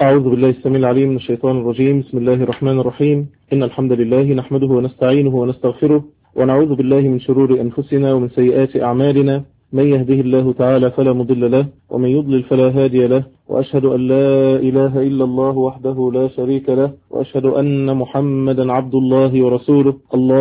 أعوذ بالله السميع العليم من الشيطان الرجيم. بسم الله الرحمن الرحيم. إن الحمد لله نحمده ونستعينه ونستغفره ونعوذ بالله من شرور أنفسنا ومن سيئات أعمالنا. من يهده الله تعالى فلا مضل له ومن يضلل فلا هادي له، وأشهد أن لا إله إلا الله وحده لا شريك له، وأشهد أن محمدا عبد الله ورسوله.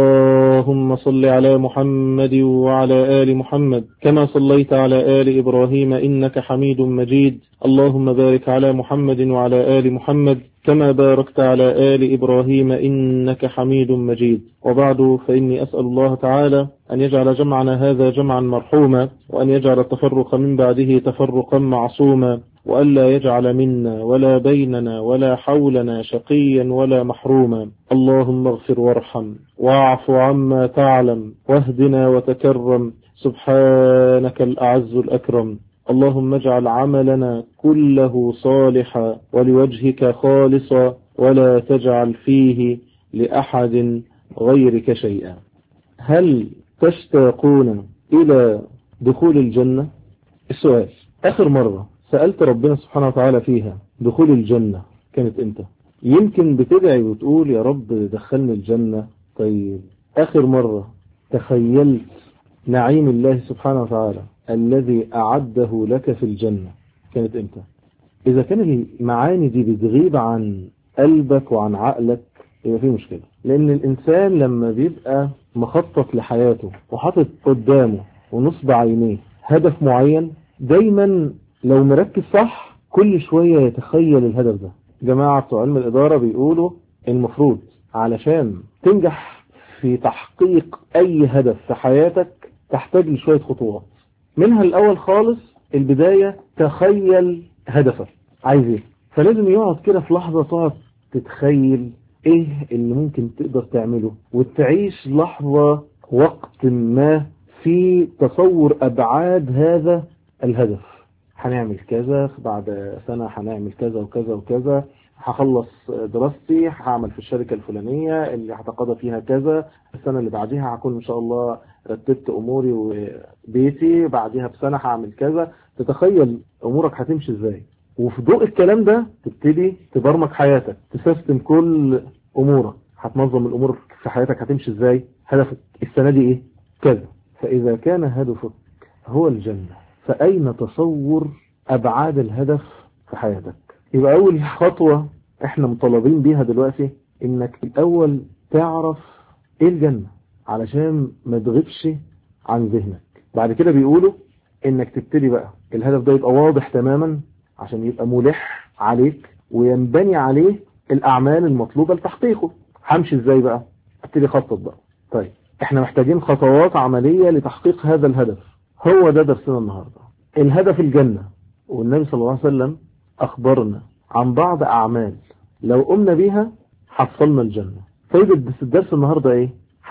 اللهم صل على محمد وعلى آل محمد كما صليت على آل إبراهيم إنك حميد مجيد. اللهم بارك على محمد وعلى آل محمد كما باركت على آل إبراهيم إنك حميد مجيد. وبعد، فإني أسأل الله تعالى أن يجعل جمعنا هذا جمعا مرحوما، وأن يجعل التفرق من بعده تفرقا معصوما، وألا يجعل منا ولا بيننا ولا حولنا شقيا ولا محروما. اللهم اغفر وارحم واعف عما تعلم واهدنا وتكرم، سبحانك الأعز الأكرم. اللهم اجعل عملنا كله صالحا ولوجهك خالصا، ولا تجعل فيه لأحد غيرك شيئا. هل تشتاقون إلى دخول الجنة؟ السؤال: آخر مرة سألت ربنا سبحانه وتعالى فيها دخول الجنة كانت امتى؟ يمكن بتدعي وتقول يا رب دخلني الجنة. طيب، آخر مرة تخيلت نعيم الله سبحانه وتعالى الذي أعده لك في الجنة كانت امتى؟ إذا كان المعاني دي بتغيب عن قلبك وعن عقلك يبقى فيه مشكلة، لأن الإنسان لما بيبقى مخطط لحياته وحاطط قدامه ونصب عينيه هدف معين، دايما لو مركز صح كل شوية يتخيل الهدف ده. جماعة بتوع علم الإدارة بيقولوا المفروض علشان تنجح في تحقيق أي هدف في حياتك تحتاج لشوية خطوات. منها الأول خالص البداية، تخيل هدفك عايز ايه. فلازم يقعد كده في لحظة تقعد تتخيل ايه اللي ممكن تقدر تعمله، وتعيش لحظة وقت ما في تصور أبعاد هذا الهدف. هنعمل كذا بعد سنة، هنعمل كذا وكذا وكذا، هخلص دراستي، هعمل في الشركة الفلانية اللي هتقاضى فيها كذا، السنة اللي بعديها هكون إن شاء الله رتبت أموري وبيتي، بعديها بسنة هعمل كذا. تتخيل أمورك هتمشي إزاي، وفي ضوء الكلام ده تبتدي تبرمج حياتك، تسيستم كل أمورك، هتنظم الأمور في حياتك هتمشي إزاي. هدفك السنة دي إيه؟ كذا. فإذا كان هدفك هو الجنة، فأين تصور أبعاد الهدف في حياتك؟ يبقى أول خطوة إحنا مطالبين بيها دلوقتي إنك الأول تعرف إيه الجنة علشان ما تغيبش عن ذهنك. بعد كده بيقولوا إنك تبتدي بقى الهدف ده يبقى واضح تماما عشان يبقى ملح عليك وينبني عليه الأعمال المطلوبة لتحقيقه. همشي إزاي بقى؟ ابتدي خطط بقى. طيب، إحنا محتاجين خطوات عملية لتحقيق هذا الهدف. هو ده درسنا النهاردة، الهدف الجنة. والنبي صلى الله عليه وسلم أخبرنا عن بعض أعمال لو قمنا بيها حصلنا الجنة. فايدة الدرس النهاردة إيه؟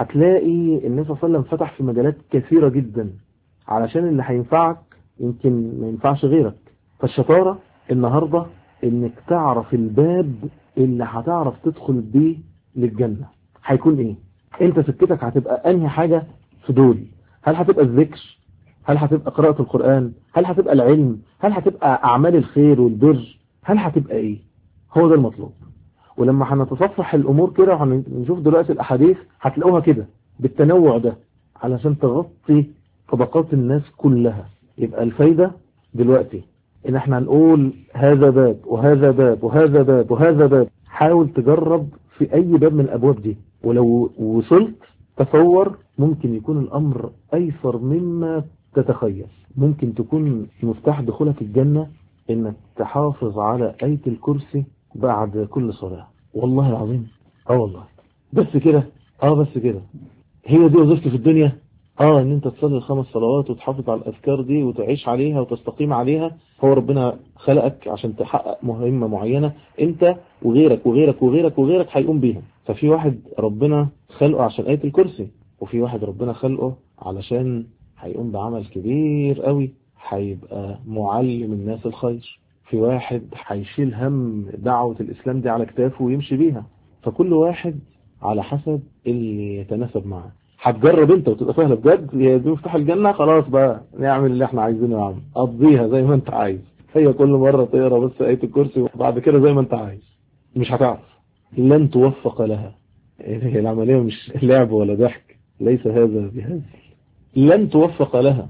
هتلاقي النبي صلى الله عليه وسلم فتح في مجالات كثيرة جدا علشان اللي هينفعك يمكن ما ينفعش غيرك. فالشطارة النهاردة إنك تعرف الباب اللي هتعرف تدخل بيه للجنة هيكون إيه. أنت سكتك هتبقى أنهي حاجة في دول؟ هل هتبقى الذكر؟ هل هتبقى قراءة القرآن؟ هل هتبقى العلم؟ هل هتبقى أعمال الخير والبر؟ هل هتبقى إيه؟ هو ده المطلوب. ولما هنتصفح الأمور كده وهنشوف دلوقتي الأحاديث هتلاقوها كده بالتنوع ده علشان تغطي طبقات الناس كلها. يبقى الفايدة دلوقتي إن احنا هنقول هذا باب وهذا باب وهذا باب وهذا باب. حاول تجرب في أي باب من الأبواب دي، ولو وصلت تصور ممكن يكون الأمر أيسر مما تتخيل. ممكن تكون مفتاح دخولك الجنة إنك تحافظ على آية الكرسي بعد كل صلاة. والله العظيم والله بس كده بس كده. هي دي وظيفتي في الدنيا، ان انت تصلي الخمس صلوات وتحافظ على الأذكار دي وتعيش عليها وتستقيم عليها. هو ربنا خلقك عشان تحقق مهمة معينة، انت وغيرك وغيرك وغيرك وغيرك هيقوم بيها. ففي واحد ربنا خلقه عشان آية الكرسي، وفي واحد ربنا خلقه علشان هيقوم بعمل كبير قوي، هيبقى معلم الناس الخير. في واحد هيشيل هم دعوة الإسلام دي على كتافه ويمشي بيها. فكل واحد على حسب اللي يتناسب معه. هتجرب انت وتبقى سهله بجد، هي دي مفتاح الجنة، خلاص بقى نعمل اللي احنا عايزينه يا عم، قضيها زي ما انت عايز. هي كل مرة تقرأ بس آية الكرسي وبعد كده زي ما انت عايز، مش هتعرف، لن توفق لها. هي العملية مش لعب ولا ضحك، ليس هذا بهذا، لن توفق لها.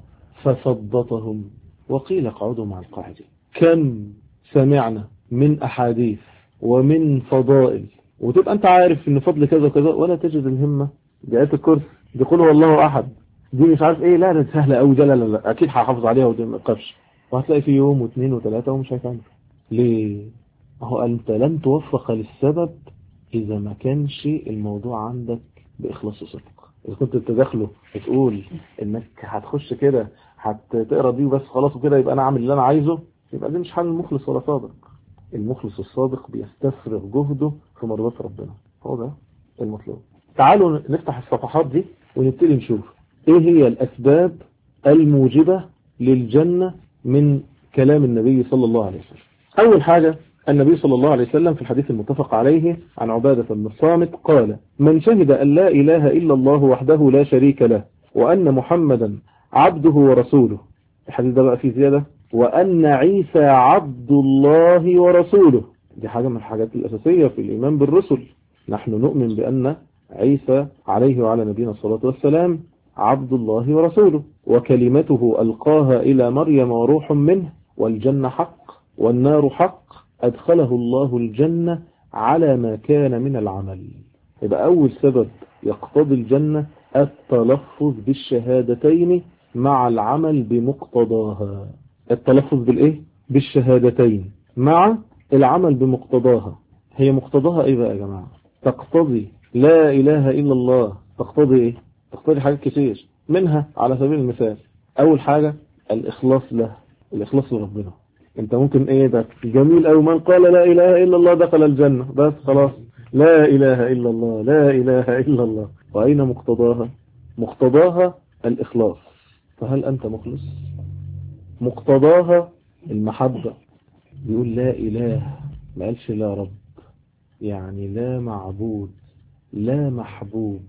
فثبطهم وقيل اقعدوا مع القاعدين. كم سمعنا من أحاديث ومن فضائل وتبقى انت عارف ان فضل كذا وكذا ولا تجد الهمة بآية الكرسي، دي قل هو الله أحد، دي مش عارف ايه، لا ده سهلة قوي، ده لا لا لا اكيد هحافظ عليها ودي ما تقفش، وهتلاقي في يوم واثنين وثلاثة ومش هيفهم. ليه؟ هو انت لن توفق للسبب اذا ما كانش الموضوع عندك بإخلاص وصدق. اذا كنت تدخله وتقول انك هتخش كده هتقرا دي وبس خلاص وكده يبقى انا عامل اللي انا عايزه، يبقى دي مش حال المخلص ولا صادق. المخلص الصادق بيستفرغ جهده في مرضاة ربنا، هو ده المطلوب. تعالوا نفتح الصفحات دي ونبتدي نشوف ايه هي الاسباب الموجبة للجنة من كلام النبي صلى الله عليه وسلم. اول حاجة النبي صلى الله عليه وسلم في الحديث المتفق عليه عن عبادة بن الصامت قال: من شهد أن لا إله إلا الله وحده لا شريك له وأن محمدا عبده ورسوله، الحديث ده بقى فيه زيادة، وأن عيسى عبد الله ورسوله. دي حاجة من الحاجات الأساسية في الإيمان بالرسل. نحن نؤمن بأن عيسى عليه وعلى نبينا الصلاة والسلام عبد الله ورسوله، وكلمته ألقاها إلى مريم وروح منه، والجنة حق والنار حق، أدخله الله الجنة على ما كان من العمل. يبقى أول سبب يقتضي الجنة التلفظ بالشهادتين مع العمل بمقتضاها. التلفظ بالإيه؟ بالشهادتين مع العمل بمقتضاها. هي مقتضاها إيه بقى يا جماعة؟ تقتضي لا إله إلا الله، تقتضي إيه؟ تقتضي حاجات كتير، منها على سبيل المثال أول حاجة الإخلاص له، الإخلاص لربنا. انت ممكن ايه ده جميل او من قال لا اله الا الله دخل الجنة، بس خلاص لا اله الا الله لا اله الا الله. واين مقتضاها؟ مقتضاها الاخلاص. فهل انت مخلص؟ مقتضاها المحبة. بيقول لا اله، ما قالش لا رب، يعني لا معبود لا محبوب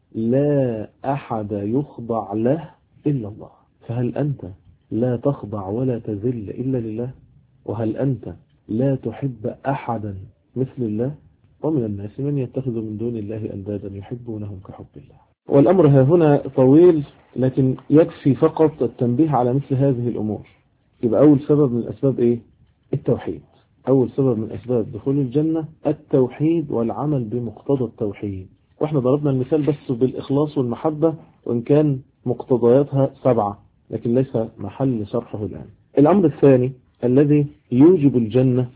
لا احد يخضع له الا الله. فهل انت لا تخضع ولا تذل إلا لله؟ وهل أنت لا تحب أحدا مثل الله؟ ومن الناس من يتخذ من دون الله أندادا يحبونهم كحب الله. والأمر ها هنا طويل، لكن يكفي فقط التنبيه على مثل هذه الأمور. يبقى أول سبب من الأسباب إيه؟ التوحيد. أول سبب من أسباب دخول الجنة التوحيد والعمل بمقتضى التوحيد. وإحنا ضربنا المثال بس بالإخلاص والمحبة، وإن كان مقتضياتها 7 لكن ليس محل شرحه الآن. الأمر الثاني الذي يوجب الجنة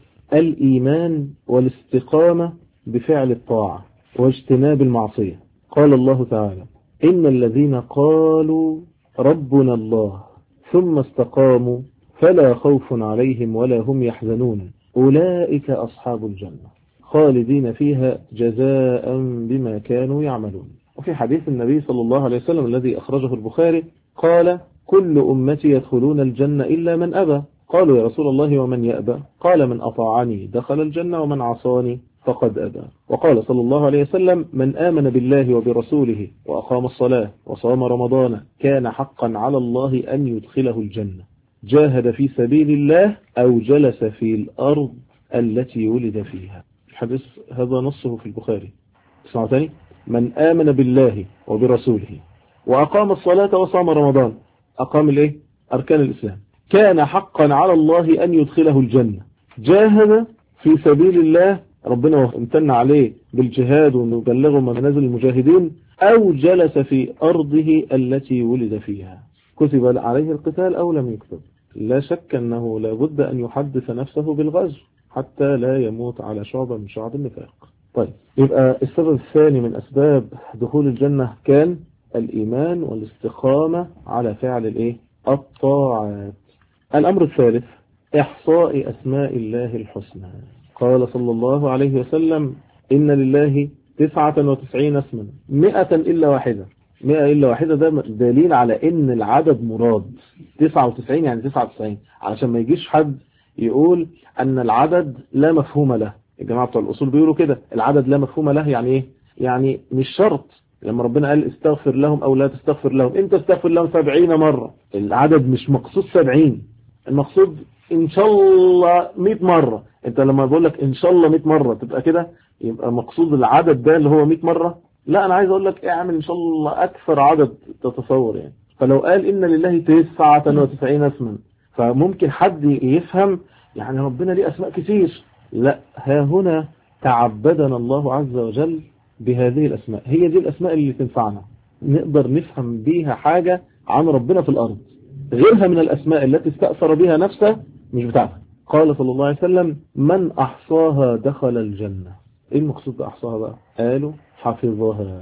الإيمان والاستقامة بفعل الطاعة واجتناب المعصية. قال الله تعالى: إن الذين قالوا ربنا الله ثم استقاموا فلا خوف عليهم ولا هم يحزنون أولئك أصحاب الجنة خالدين فيها جزاء بما كانوا يعملون. وفي حديث النبي صلى الله عليه وسلم الذي أخرجه البخاري قال: كل أمتي يدخلون الجنة إلا من أبى. قالوا: يا رسول الله ومن يأبى؟ قال: من أطاعني دخل الجنة ومن عصاني فقد أبى. وقال صلى الله عليه وسلم: من آمن بالله وبرسوله وأقام الصلاة وصام رمضان كان حقا على الله أن يدخله الجنة، جاهد في سبيل الله أو جلس في الأرض التي ولد فيها. الحديث هذا نصه في البخاري. اسمعوا تاني: من آمن بالله وبرسوله وأقام الصلاة وصام رمضان، أقام الإيه؟ أركان الإسلام، كان حقا على الله أن يدخله الجنة، جاهد في سبيل الله، ربنا امتن عليه بالجهاد ونبلغه منازل المجاهدين، أو جلس في أرضه التي ولد فيها، كتب عليه القتال أو لم يكتب. لا شك أنه لا بد أن يحدث نفسه بالغزو حتى لا يموت على شعبة من شعب النفاق. طيب، يبقى السبب الثاني من أسباب دخول الجنة كان الإيمان والاستقامة على فعل الإيه؟ الطاعات. الأمر الثالث إحصاء أسماء الله الحسنى. قال صلى الله عليه وسلم: إن لله 99 اسما 100 إلا واحدة. 100 إلا واحدة ده دليل على إن العدد مراد. 99 يعني 99، علشان ما يجيش حد يقول أن العدد لا مفهوم له. الجماعة بتوع الأصول بيقولوا كده، العدد لا مفهوم له يعني إيه؟ يعني مش شرط لما ربنا قال استغفر لهم أو لا تستغفر لهم، انت استغفر لهم 70 مرة، العدد مش مقصود 70، المقصود إن شاء الله 100 مرة. أنت لما بقول لك إن شاء الله 100 مرة تبقى كده يبقى مقصود العدد ده اللي هو 100 مرة؟ لا، أنا عايز أقول لك اعمل إن شاء الله أكثر عدد تتصور يعني. فلو قال إن لله 99 اسما، فممكن حد يفهم يعني ربنا ليه أسماء كتير. لا، ها هنا تعبدنا الله عز وجل بهذه الأسماء، هي دي الأسماء اللي تنفعنا نقدر نفهم بيها حاجة عن ربنا في الأرض. غيرها من الأسماء التي استأثر بها نفسه مش بتاعتها. قال صلى الله عليه وسلم من أحصاها دخل الجنة. إيه المقصود بأحصاها بقى؟ قالوا حفظها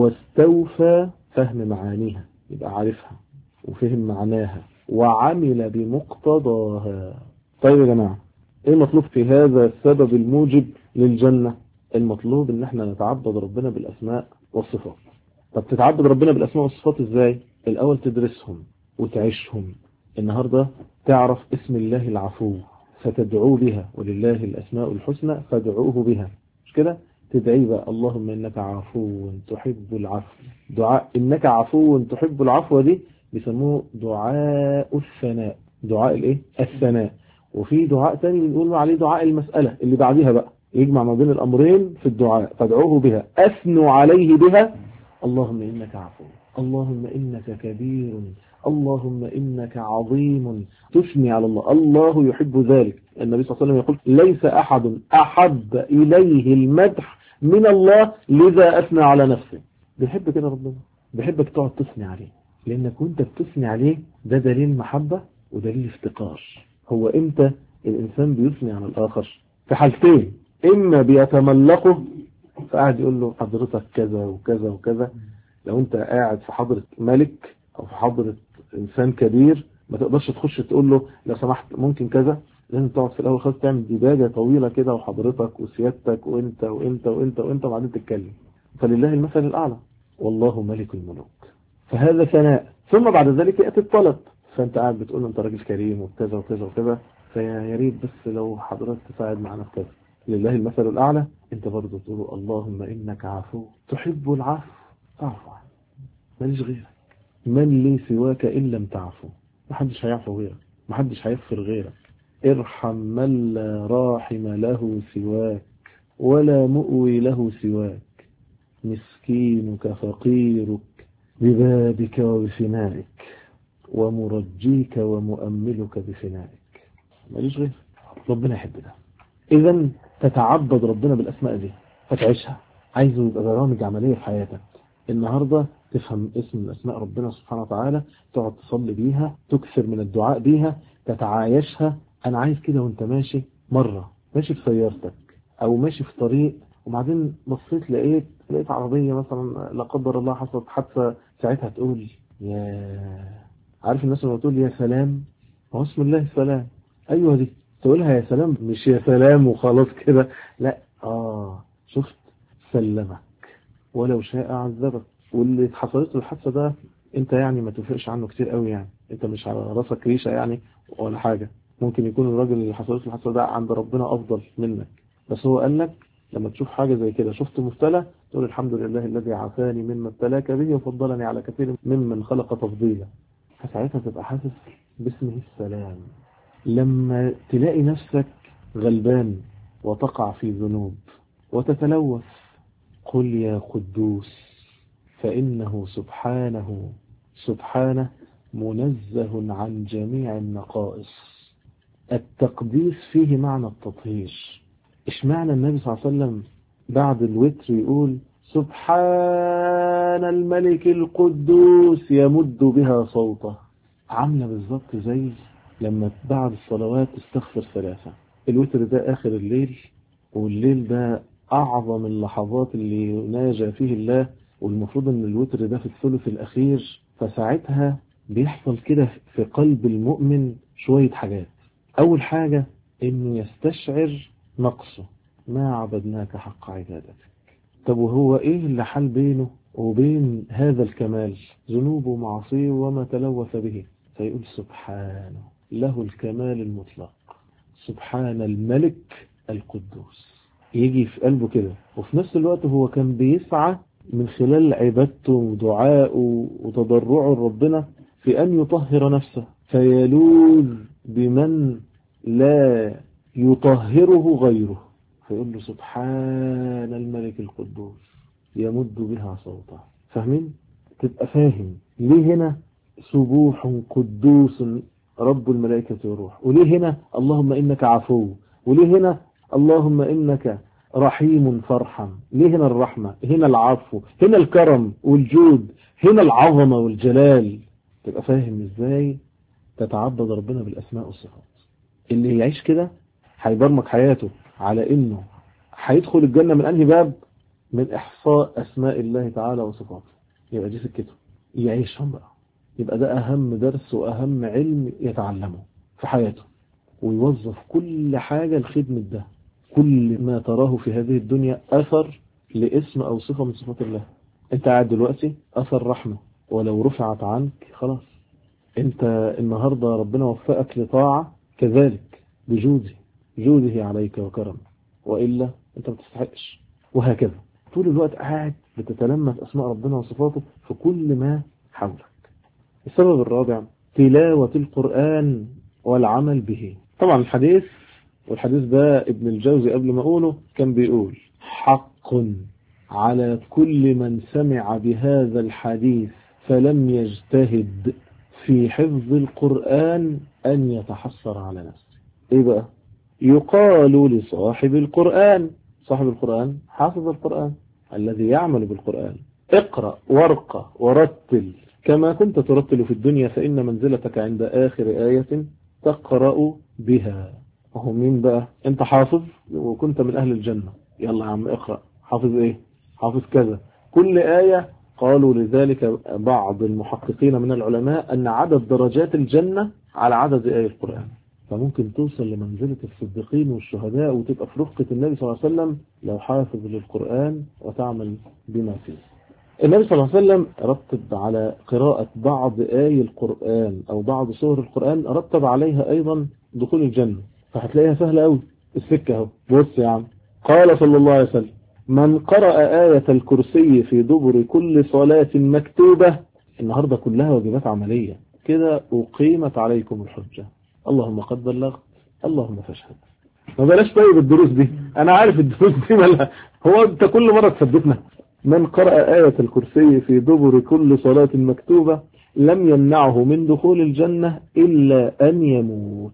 واستوفى فهم معانيها، يبقى عارفها وفهم معناها وعمل بمقتضاها. طيب يا جماعة، ايه المطلوب في هذا السبب الموجب للجنة؟ المطلوب ان احنا نتعبد ربنا بالاسماء والصفات. طب تتعبد ربنا بالاسماء والصفات ازاي؟ الاول تدرسهم وتعيشهم. النهاردة تعرف اسم الله العفو فتدعوه بها، ولله الاسماء الحسنى فادعوه بها، مش كده؟ تدعي بقى اللهم انك عفو تحب العفو. دعاء انك عفو تحب العفو دي بيسموه دعاء الثناء. دعاء الايه؟ الثناء. وفي دعاء تاني بنقول عليه دعاء المسألة اللي بعديها بقى يجمع ما بين الأمرين في الدعاء، فادعوه بها أثنوا عليه بها. اللهم إنك عفو، اللهم إنك كبير، اللهم إنك عظيم. تثني على الله، الله يحب ذلك. النبي صلى الله عليه وسلم يقول ليس أحد أحب إليه المدح من الله لذا أثنى على نفسه. بيحب كده ربنا، بيحبك تقعد تثني عليه، لأنك وانت بتثني عليه ده دليل محبة ودليل افتقار. هو امتى الانسان بيثني على الاخر؟ في حالتين: اما بيتملقه فقاعد يقول له حضرتك كذا وكذا وكذا. لو انت قاعد في حضرة ملك او في حضرة انسان كبير ما تقدرش تخش تقول له لو سمحت ممكن كذا، لازم تقعد في الاول خالص تعمل ديباجة طويلة كده وحضرتك وسيادتك وانت وانت وانت وانت وبعدين تتكلم. فلله المثل الاعلى والله ملك الملوك. فهذا ثناء. ثم بعد ذلك يأتي الطلب، فانت قاعد بتقول له انت راجل كريم وكذا وكذا وكذا، فيا ريت بس لو حضرتك تساعد معنا في كذا. لله المثل الأعلى. انت برضه تقول اللهم إنك عفو تحب العفو فاعف عني، ماليش غيرك، من لي سواك إن لم تعفو. محدش هيعفو غيرك، محدش هيغفر غيرك. ارحم من لا راحم له سواك ولا مؤوي له سواك، مسكينك فقيرك ببابك وبفنائك ومرجيك ومؤملك بفنائك، ماليش غير. ربنا يحب ده. إذن تتعبد ربنا بالأسماء دي فتعيشها. عايزه يبقى برامج عملية في حياتك. النهاردة تفهم اسم من أسماء ربنا سبحانه وتعالى، تقعد تصلي بيها، تكثر من الدعاء بيها، تتعايشها. أنا عايز كده وانت ماشي، مرة ماشي في سيارتك أو ماشي في طريق وبعدين بصيت لقيت عربية مثلا لا قدر الله حصلت حادثة، ساعتها تقول يا، عارف الناس لما تقول يا سلام، هو اسم الله السلام. أيوة دي تقولها يا سلام، مش يا سلام وخلاص كده، لا. شفت سلمك ولو شاء عذبك. واللي حصلت له الحادثة ده انت يعني ما تفرقش عنه كتير قوي، يعني انت مش على راسك ريشة يعني ولا حاجة. ممكن يكون الراجل اللي حصلت له الحادثة ده عند ربنا أفضل منك، بس هو قال لك لما تشوف حاجة زي كده، شفت مبتلى، تقول الحمد لله الذي عافاني مما ابتلاك به وفضلني على كثير ممن خلق تفضيلا. فساعتها تبقى حاسس باسمه السلام. لما تلاقي نفسك غلبان وتقع في ذنوب وتتلوث، قل يا قدوس، فإنه سبحانه منزه عن جميع النقائص. التقديس فيه معنى التطهير. اشمعنى النبي صلى الله عليه وسلم بعد الوتر يقول سبحان الملك القدوس يمد بها صوته؟ عاملة بالظبط زي لما بعد الصلوات استغفر 3. الوتر ده آخر الليل، والليل ده أعظم اللحظات اللي يناجى فيه الله، والمفروض أن الوتر ده في الثلث الأخير. فساعتها بيحصل كده في قلب المؤمن شوية حاجات. أول حاجة إنه يستشعر نقصه، ما عبدناك حق عبادتك. طب وهو إيه اللي حال بينه وبين هذا الكمال؟ ذنوبه ومعصيه وما تلوث به. فيقول سبحانه، له الكمال المطلق، سبحان الملك القدوس. يجي في قلبه كده، وفي نفس الوقت هو كان بيسعى من خلال عبادته ودعائه وتضرعه لربنا في أن يطهر نفسه، فيلوذ بمن لا يطهره غيره، فيقول له سبحان الملك القدوس يمد بها صوته. فاهمين؟ تبقى فاهم ليه هنا سبوح قدوس رب الملائكة والروح، وليه هنا اللهم إنك عفو، وليه هنا اللهم إنك رحيم فرحم، ليه هنا الرحمة، هنا العفو، هنا الكرم والجود، هنا العظمة والجلال. تبقى فاهم إزاي تتعبد ربنا بالأسماء والصفات. اللي يعيش كده هيبرمج حياته على إنه هيدخل الجنة من أنهي باب؟ من إحصاء أسماء الله تعالى وصفاته. يبقى دي سكته يعيشهم بقى. يبقى ده أهم درس وأهم علم يتعلمه في حياته، ويوظف كل حاجة لخدمة ده. كل ما تراه في هذه الدنيا أثر لاسم أو صفة من صفات الله. أنت قاعد دلوقتي أثر رحمة، ولو رفعت عنك خلاص. أنت النهاردة ربنا وفقك لطاعة كذلك جوده عليك وكرمه، وإلا أنت ما تستحقش. وهكذا طول الوقت قاعد بتتلمس أسماء ربنا وصفاته في كل ما حولك. السبب الرابع تلاوة القرآن والعمل به. طبعا والحديث ده ابن الجوزي قبل ما أقوله كان بيقول حق على كل من سمع بهذا الحديث فلم يجتهد في حفظ القرآن أن يتحسر على نفسه. إيه بقى؟ يقال لصاحب القرآن، صاحب القرآن حافظ القرآن الذي يعمل بالقرآن، اقرأ وارقى ورتل كما كنت ترتل في الدنيا، فإن منزلتك عند آخر آية تقرأ بها. وهو مين بقى؟ انت حافظ وكنت من أهل الجنة، يلا يا عم اقرأ. حافظ ايه؟ حافظ كذا. كل آية قالوا لذلك بعض المحققين من العلماء أن عدد درجات الجنة على عدد آية القرآن. فممكن توصل لمنزلة الصديقين والشهداء وتبقى في رفقة النبي صلى الله عليه وسلم لو حافظ للقرآن وتعمل بما فيه. النبي صلى الله عليه وسلم رتب على قراءة بعض آي القرآن أو بعض سور القرآن، رتب عليها أيضا دخول الجنة. فهتلاقيها سهلة أوي السكة اهو. بص يا عم، قال صلى الله عليه وسلم من قرأ آية الكرسي في دبر كل صلاة مكتوبة، النهاردة كلها واجبات عملية كده، أقيمت عليكم الحجة. اللهم قد بلغت اللهم فاشهد. ما بلاش طيب الدروس دي، أنا عارف الدروس دي مالها، هو أنت كل مرة تثبتنا. من قرأ آية الكرسي في دبر كل صلاة مكتوبة لم يمنعه من دخول الجنة إلا أن يموت.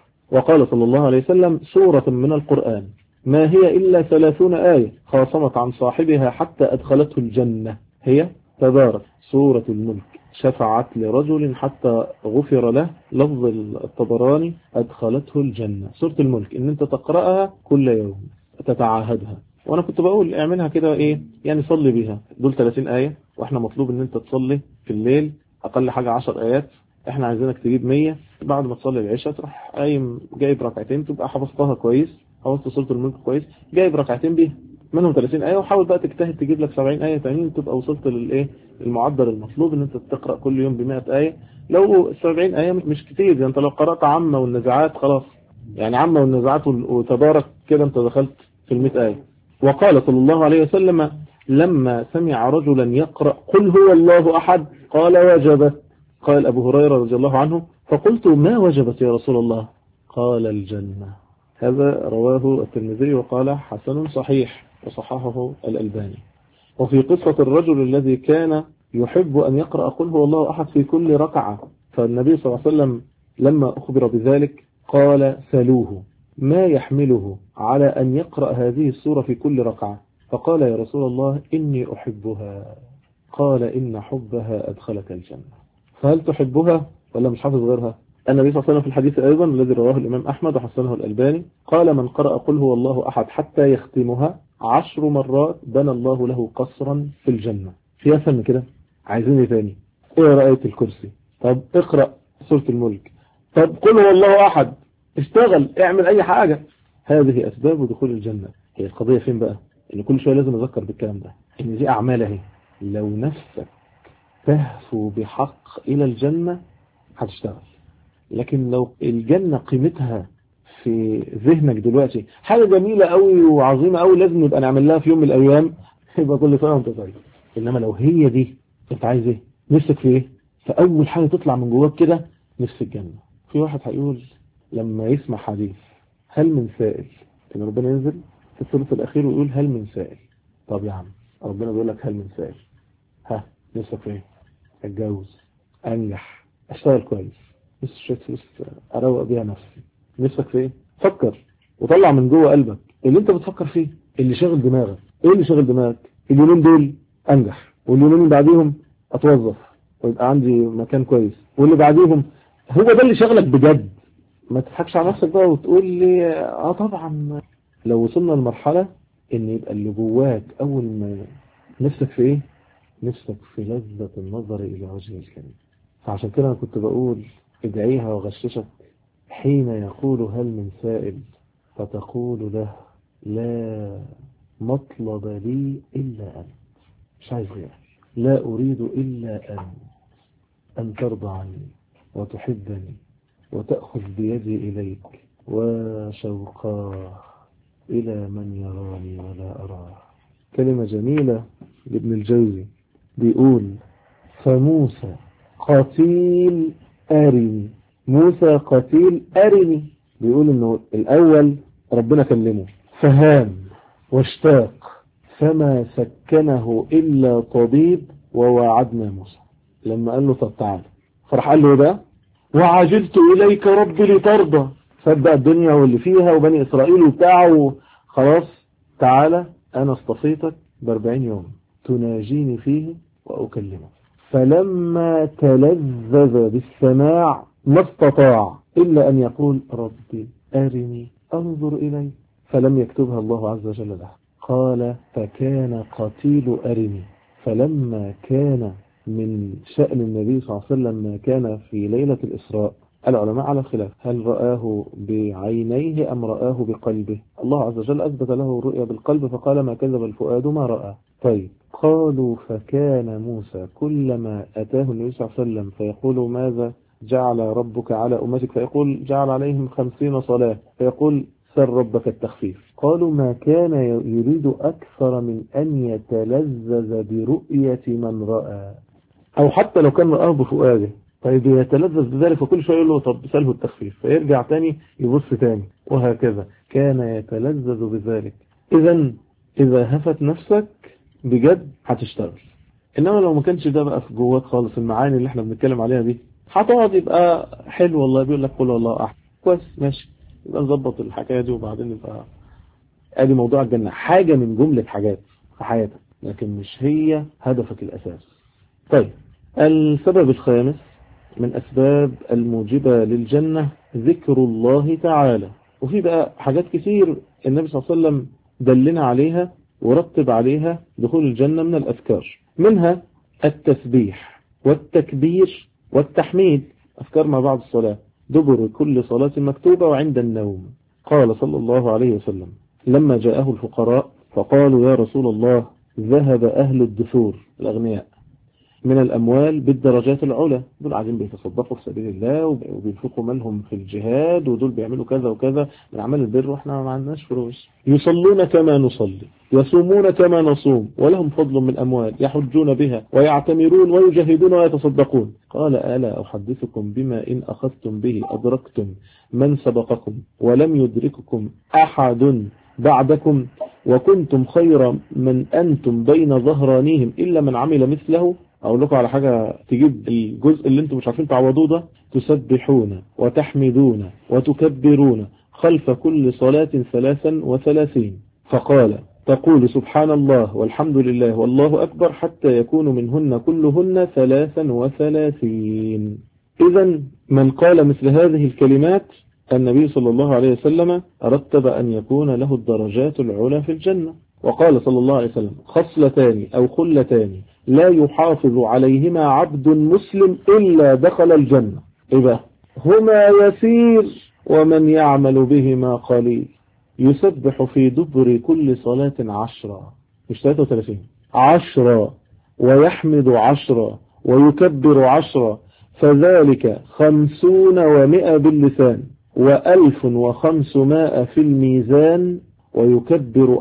وقال صلى الله عليه وسلم سورة من القرآن ما هي إلا 30 آية خاصمت عن صاحبها حتى أدخلته الجنة، هي تبارك سورة الملك شفعت لرجل حتى غفر له، لفظ الطبراني أدخلته الجنة. سورة الملك إن أنت تقرأها كل يوم تتعاهدها، وانا كنت بقول اعملها كده ايه يعني، صلي بيها. دول 30 آية، واحنا مطلوب ان انت تصلي في الليل اقل حاجة 10 آيات. احنا عايزينك تجيب 100 بعد ما تصلي العشاء، تروح قايم جايب ركعتين تبقى حفظتها كويس، حفظت سورة الملك كويس، جايب ركعتين بيها منهم 30 آية، وحاول بقى تجتهد تجيب لك 70 آية تانيين تبقى وصلت للايه المعدل المطلوب ان انت تقرأ كل يوم ب100 آية. لو 70 آية مش كتير، يعني انت لو قرأت عامة والنزعات خلاص، يعني عامة والنزعات وتبارك كده انت دخلت في 100 آية. وقال صلى الله عليه وسلم لما سمع رجلا يقرأ قل هو الله أحد قال وجبت. قال أبو هريرة رضي الله عنه فقلت ما وجبت يا رسول الله؟ قال الجنة. هذا رواه الترمذي وقال حسن صحيح وصححه الألباني. وفي قصة الرجل الذي كان يحب أن يقرأ قل هو الله أحد في كل ركعة، فالنبي صلى الله عليه وسلم لما أخبر بذلك قال سلوه ما يحمله على أن يقرأ هذه السورة في كل ركعة، فقال يا رسول الله إني أحبها. قال إن حبها أدخلك الجنة. فهل تحبها ولا مش حافظ غيرها؟ النبي صلى الله عليه وسلم في الحديث أيضا الذي رواه الإمام أحمد وحسنه الألباني قال من قرأ قل هو الله أحد حتى يختمها 10 مرات بنى الله له قصرا في الجنة. في أسهل من كده؟ عايزين ايه تاني؟ اقرأ آية الكرسي، طب اقرأ سورة الملك، طب قل هو الله أحد، اشتغل اعمل أي حاجة. هذه أسباب دخول الجنة. هي القضية فين بقى؟ إن كل شوية لازم أذكر بالكلام ده إن دي أعمال اهي، لو نفسك تهفو بحق إلى الجنة هتشتغل. لكن لو الجنة قيمتها في ذهنك دلوقتي حاجة جميلة قوي وعظيمة قوي لازم نبقى نعمل لها في يوم من الأيام، يبقى كل سنة وانت طيب. إنما لو هي دي انت عايز ايه؟ نفسك في ايه؟ فأول حاجة تطلع من جواك كده نفس الجنة. في واحد هيقول لما يسمع حديث هل من سائل، ان ربنا ينزل في الثلث الاخير ويقول هل من سائل. طب يا عم ربنا بيقول لك هل من سائل، ها نفسك في ايه؟ اتجوز، انجح، اشتغل كويس، نفسي شويه فلوس اروق بيها نفسي، نفسك في ايه؟ فكر وطلع من جوه قلبك اللي انت بتفكر فيه، اللي شاغل دماغك. ايه اللي شاغل دماغك؟ اليومين دول انجح، واليومين اللي بعديهم اتوظف ويبقى عندي مكان كويس، واللي بعديهم هو ده اللي شغلك بجد. ما تضحكش على نفسك بقى وتقول لي طبعا. لو وصلنا لمرحلة ان يبقى اللي جواك اول ما نفسك في ايه؟ نفسك في لذة النظر الى وجه الكريم. فعشان كده انا كنت بقول ادعيها وغششك حين يقول هل من سائل فتقول له لا مطلب لي إلا أنت، مش عايز غيرك، لا أريد إلا أن ترضى عني وتحبني وتأخذ بيدي إليك وشوقاه إلى من يراني ولا أراه. كلمة جميلة لابن الجوزي بيقول فموسى قتيل أرني، موسى قتيل أرني. بيقول إنه الأول ربنا كلمه فهام واشتاق فما سكنه إلا طبيب ووعدنا موسى. لما قال له طب تعالى، فرح قال له ده وعجلت إليك ربي لترضى، صدق الدنيا واللي فيها وبني إسرائيل وبتاعه، خلاص تعالى أنا اصطفيتك ب40 يوم تناجيني فيه وأكلمك. فلما تلذذ بالسماع ما استطاع إلا أن يقول ربي أرني أنظر إليك، فلم يكتبها الله عز وجل له. قال فكان قتيل أرني. فلما كان من شأن النبي صلى الله عليه وسلم ما كان في ليلة الإسراء، العلماء على خلاف هل رآه بعينيه أم رآه بقلبه. الله عز وجل أثبت له الرؤيا بالقلب فقال ما كذب الفؤاد ما رأى. طيب قالوا فكان موسى كلما أتاه النبي صلى الله عليه وسلم فيقول ماذا جعل ربك على أمتك، فيقول جعل عليهم 50 صلاة، فيقول سر ربك التخفيف. قالوا ما كان يريد أكثر من أن يتلذذ برؤية من رأى، أو حتى لو كان رآه بفؤاده طيب يتلذذ بذلك، فكل شوية يقول له طب سأله التخفيف، فيرجع تاني يبص تاني، وهكذا كان يتلذذ بذلك. إذا هفت نفسك بجد هتشتغل. إنما لو ما كانش ده بقى في جواك خالص، المعاني اللي احنا بنتكلم عليها دي هتقعد يبقى حلو والله، بيقول لك قول الله أحد كويس ماشي، يبقى نظبط الحكاية دي وبعدين يبقى ادي موضوع الجنة حاجة من جملة حاجات في حياتك، لكن مش هي هدفك الأساس. طيب السبب الخامس من أسباب الموجبة للجنة ذكر الله تعالى. وفي بقى حاجات كتير النبي صلى الله عليه وسلم دلنا عليها ورتب عليها دخول الجنة من الأذكار، منها التسبيح والتكبير والتحميد، أذكار ما بعد الصلاة دبر كل صلاة مكتوبة وعند النوم. قال صلى الله عليه وسلم لما جاءه الفقراء فقالوا يا رسول الله ذهب أهل الدثور الأغنياء من الأموال بالدرجات العلى، دول قاعدين بيتصدقوا في سبيل الله وبينفقوا مالهم في الجهاد، ودول بيعملوا كذا وكذا من أعمال البر وإحنا ما عندناش فلوس، يصلون كما نصلي يصومون كما نصوم ولهم فضل من الأموال يحجون بها ويعتمرون ويجاهدون ويتصدقون. قال ألا أحدثكم بما إن أخذتم به أدركتم من سبقكم ولم يدرككم أحد بعدكم وكنتم خير من أنتم بين ظهرانيهم إلا من عمل مثله. أقول لكم على حاجة تجيب الجزء اللي انتم مش عارفين تعوضوه ده، تسبحون وتحمدون وتكبرون خلف كل صلاة 33. فقال تقول سبحان الله والحمد لله والله أكبر حتى يكون منهن كلهن 33. إذا من قال مثل هذه الكلمات النبي صلى الله عليه وسلم رتب أن يكون له الدرجات العلى في الجنة. وقال صلى الله عليه وسلم خصلتان أو خلتان لا يحافظ عليهما عبد مسلم إلا دخل الجنة. إذا هما يسير ومن يعمل بهما قليل، يسبح في دبر كل صلاة 10 مش 33 10 ويحمد 10 ويكبر 10 فذلك 50 و100 باللسان و1500 في الميزان ويكبر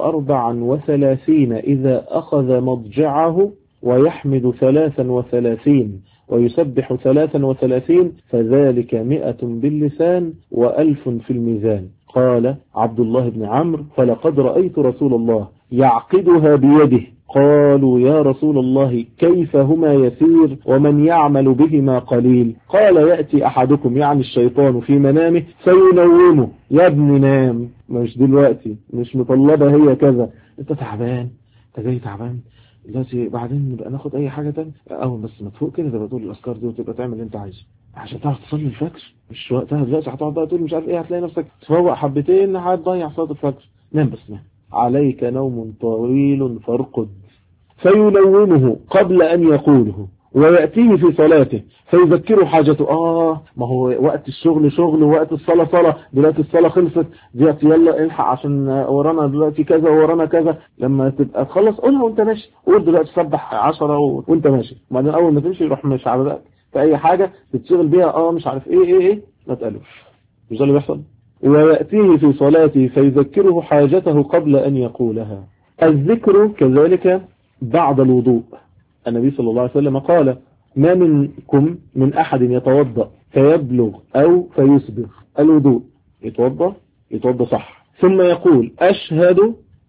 34 إذا أخذ مضجعه ويحمد 33 ويسبح 33 فذلك 100 باللسان و1000 في الميزان. قال عبد الله بن عمرو فلقد رأيت رسول الله يعقدها بيده. قالوا يا رسول الله كيف هما يسير ومن يعمل بهما قليل؟ قال يأتي أحدكم يعني الشيطان في منامه فينومه يا ابن نام، مش دلوقتي، مش مطلبة هي كذا، انت تعبان، انت جاي تعبان دلوقتي، بعدين نبقى ناخد اي حاجة تانية، اول بس ما تفوق كده تبقى تقول الاذكار دي وتبقى تعمل اللي انت عايزه عشان تعرف تصلي الفجر. مش وقتها دلوقتي هتقعد بقى تقول مش عارف ايه، هتلاقي نفسك تفوق حبتين هتضيع صلاة الفجر. نام بس نام، عليك نوم طويل فارقد. فينومه قبل أن يقوله ويأتيه في صلاته فيذكره حاجته. ما هو وقت الشغل شغل ووقت الصلاة صلاة، دلوقتي الصلاة خلصت، دلوقتي يلا الحق عشان ورانا دلوقتي كذا ورانا كذا. لما تبقى تخلص قولها وانت ماشي، قول دلوقتي سبح 10 وانت ماشي، وبعدين أول ما تمشي يروح مش على بالك في أي حاجة تتشغل بيها، مش عارف ايه ما تقلوش. مش ده اللي بيحصل؟ ويأتيه في صلاته فيذكره حاجته قبل أن يقولها. الذكر كذلك بعد الوضوء. النبي صلى الله عليه وسلم قال ما منكم من أحد يتوضأ فيبلغ أو فيسبغ الوضوء، يتوضأ صح، ثم يقول أشهد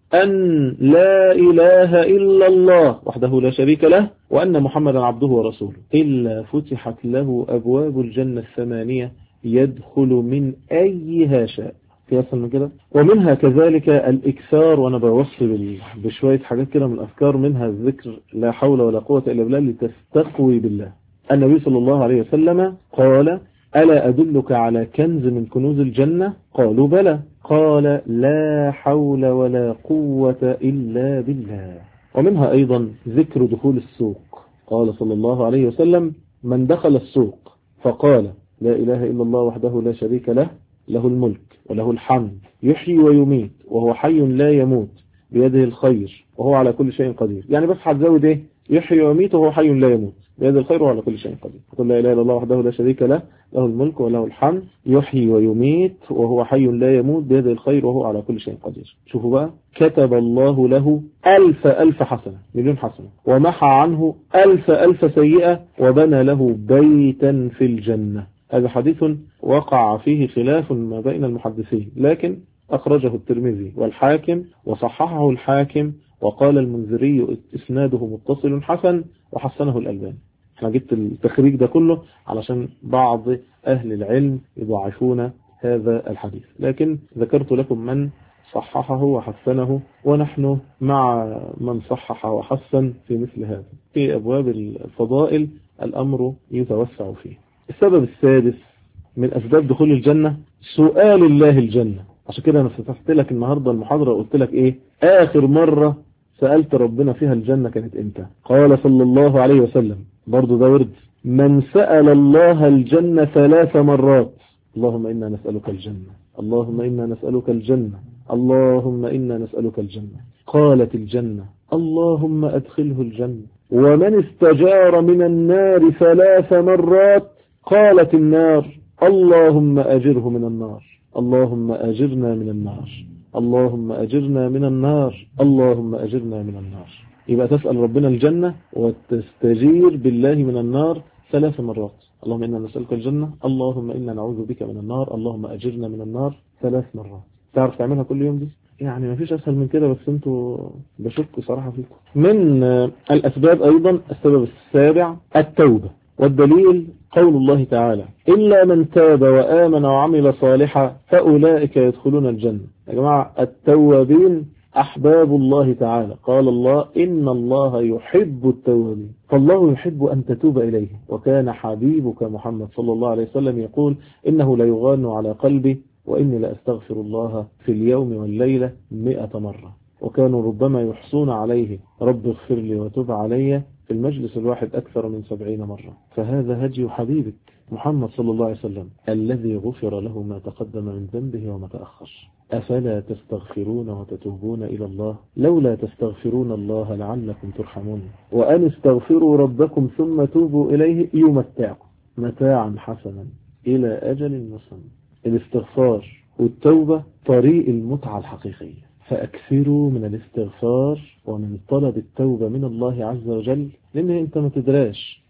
أن لا إله إلا الله وحده لا شريك له وأن محمدا عبده ورسوله إلا فتحت له أبواب الجنة 8 يدخل من أيها شاء. في أصل من كده. ومنها كذلك الإكثار، وأنا بوصل بشوية حاجات كده من الأفكار، منها الذكر لا حول ولا قوة إلا بالله لتستقوي بالله. النبي صلى الله عليه وسلم قال ألا أدلك على كنز من كنوز الجنة؟ قالوا بلى. قال لا حول ولا قوة إلا بالله. ومنها أيضا ذكر دخول السوق. قال صلى الله عليه وسلم من دخل السوق فقال لا إله إلا الله وحده لا شريك له له الملك وله الحمد يحيي ويميت وهو حي لا يموت بيده الخير وهو على كل شيء قدير. يعني بس هتزود ايه؟ يحيي ويميت وهو حي لا يموت بيده الخير وهو على كل شيء قدير. قل لا إله إلا الله وحده لا شريك له له الملك وله الحمد يحيي ويميت وهو حي لا يموت بيده الخير وهو على كل شيء قدير. شوفوا بقى، كتب الله له 1000 حسنة، 1,000,000 حسنة، ومحى عنه 1000 سيئة وبنى له بيتا في الجنة. هذا حديث وقع فيه خلاف ما بين المحدثين، لكن أخرجه الترمذي والحاكم وصححه الحاكم، وقال المنذري إسناده متصل حسن وحسنه الألباني. احنا جبت التخريج ده كله علشان بعض أهل العلم يضعفون هذا الحديث، لكن ذكرت لكم من صححه وحسنه، ونحن مع من صحح وحسن في مثل هذا. في أبواب الفضائل الأمر يتوسع فيه. السبب السادس من أسباب دخول الجنة سؤال الله الجنة. عشان كده أنا فتحت لك النهاردة المحاضرة وقلت لك إيه آخر مرة سألت ربنا فيها الجنة كانت إمتى؟ قال صلى الله عليه وسلم، برضو ده ورد، من سأل الله الجنة 3 مرات اللهم إنا نسألك الجنة، اللهم إنا نسألك الجنة، اللهم إنا نسألك الجنة، قالت الجنة اللهم أدخله الجنة. ومن استجار من النار 3 مرات قالت النار اللهم أجره من النار، اللهم أجرنا من النار، اللهم أجرنا من النار، اللهم أجرنا من النار. يبقى تسأل ربنا الجنة وتستجير بالله من النار 3 مرات. اللهم إنا نسألك الجنة، اللهم إنا نعوذ بك من النار، اللهم أجرنا من النار 3 مرات. تعرف تعملها كل يوم دي؟ يعني ما فيش أسهل من كده، بس انتوا بشك صراحة فيكم. من الأسباب أيضا السبب السابع التوبة، والدليل قول الله تعالى إلا من تاب وآمن وعمل صالحا فأولئك يدخلون الجنة. يا جماعة التوابين أحباب الله تعالى، قال الله إن الله يحب التوابين، فالله يحب أن تتوب إليه. وكان حبيبك محمد صلى الله عليه وسلم يقول إنه لا يغان على قلبي وإني لأستغفر الله في اليوم والليلة 100 مرة. وكانوا ربما يحصون عليه رب اغفر لي وتب علي في المجلس الواحد أكثر من 70 مرة. فهذا هدي حبيبك محمد صلى الله عليه وسلم الذي غفر له ما تقدم من ذنبه وما تأخر. أفلا تستغفرون وتتوبون إلى الله لولا تستغفرون الله لعلكم ترحمون. وأن استغفروا ربكم ثم توبوا إليه يمتعكم متاعا حسنا إلى أجل مسمى. الاستغفار والتوبة طريق المتعة الحقيقية، فأكثروا من الاستغفار ومن طلب التوبة من الله عز وجل، لأن أنت ما تدراش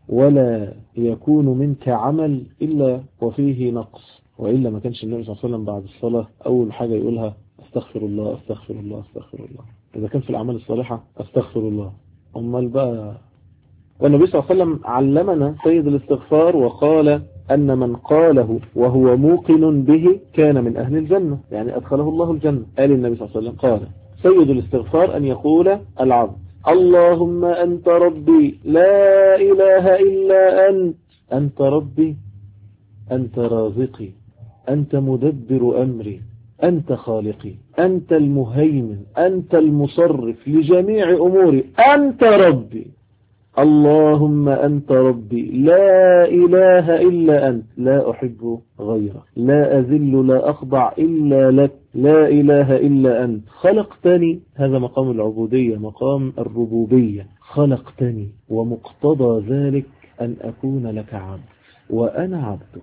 ولا يكون منك عمل إلا وفيه نقص، وإلا ما كانش النبي صلى الله عليه وسلم بعد الصلاة أول حاجة يقولها استغفر الله استغفر الله استغفر الله. إذا كان في الأعمال الصالحة استغفر الله، أمال بقى. والنبي صلى الله عليه وسلم علمنا سيد الاستغفار وقال أن من قاله وهو موقن به كان من أهل الجنة، يعني أدخله الله الجنة. قال النبي صلى الله عليه وسلم قال سيد الاستغفار أن يقول العبد اللهم أنت ربي لا إله إلا أنت، أنت ربي، أنت رازقي، أنت مدبر أمري، أنت خالقي، أنت المهيمن، أنت المصرف لجميع أموري، أنت ربي. اللهم أنت ربي لا إله إلا أنت، لا أحب غيرك، لا أذل لا أخضع إلا لك، لا إله إلا أنت، خلقتني. هذا مقام العبودية، مقام الربوبية. خلقتني ومقتضى ذلك أن أكون لك عبد، وأنا عبدك،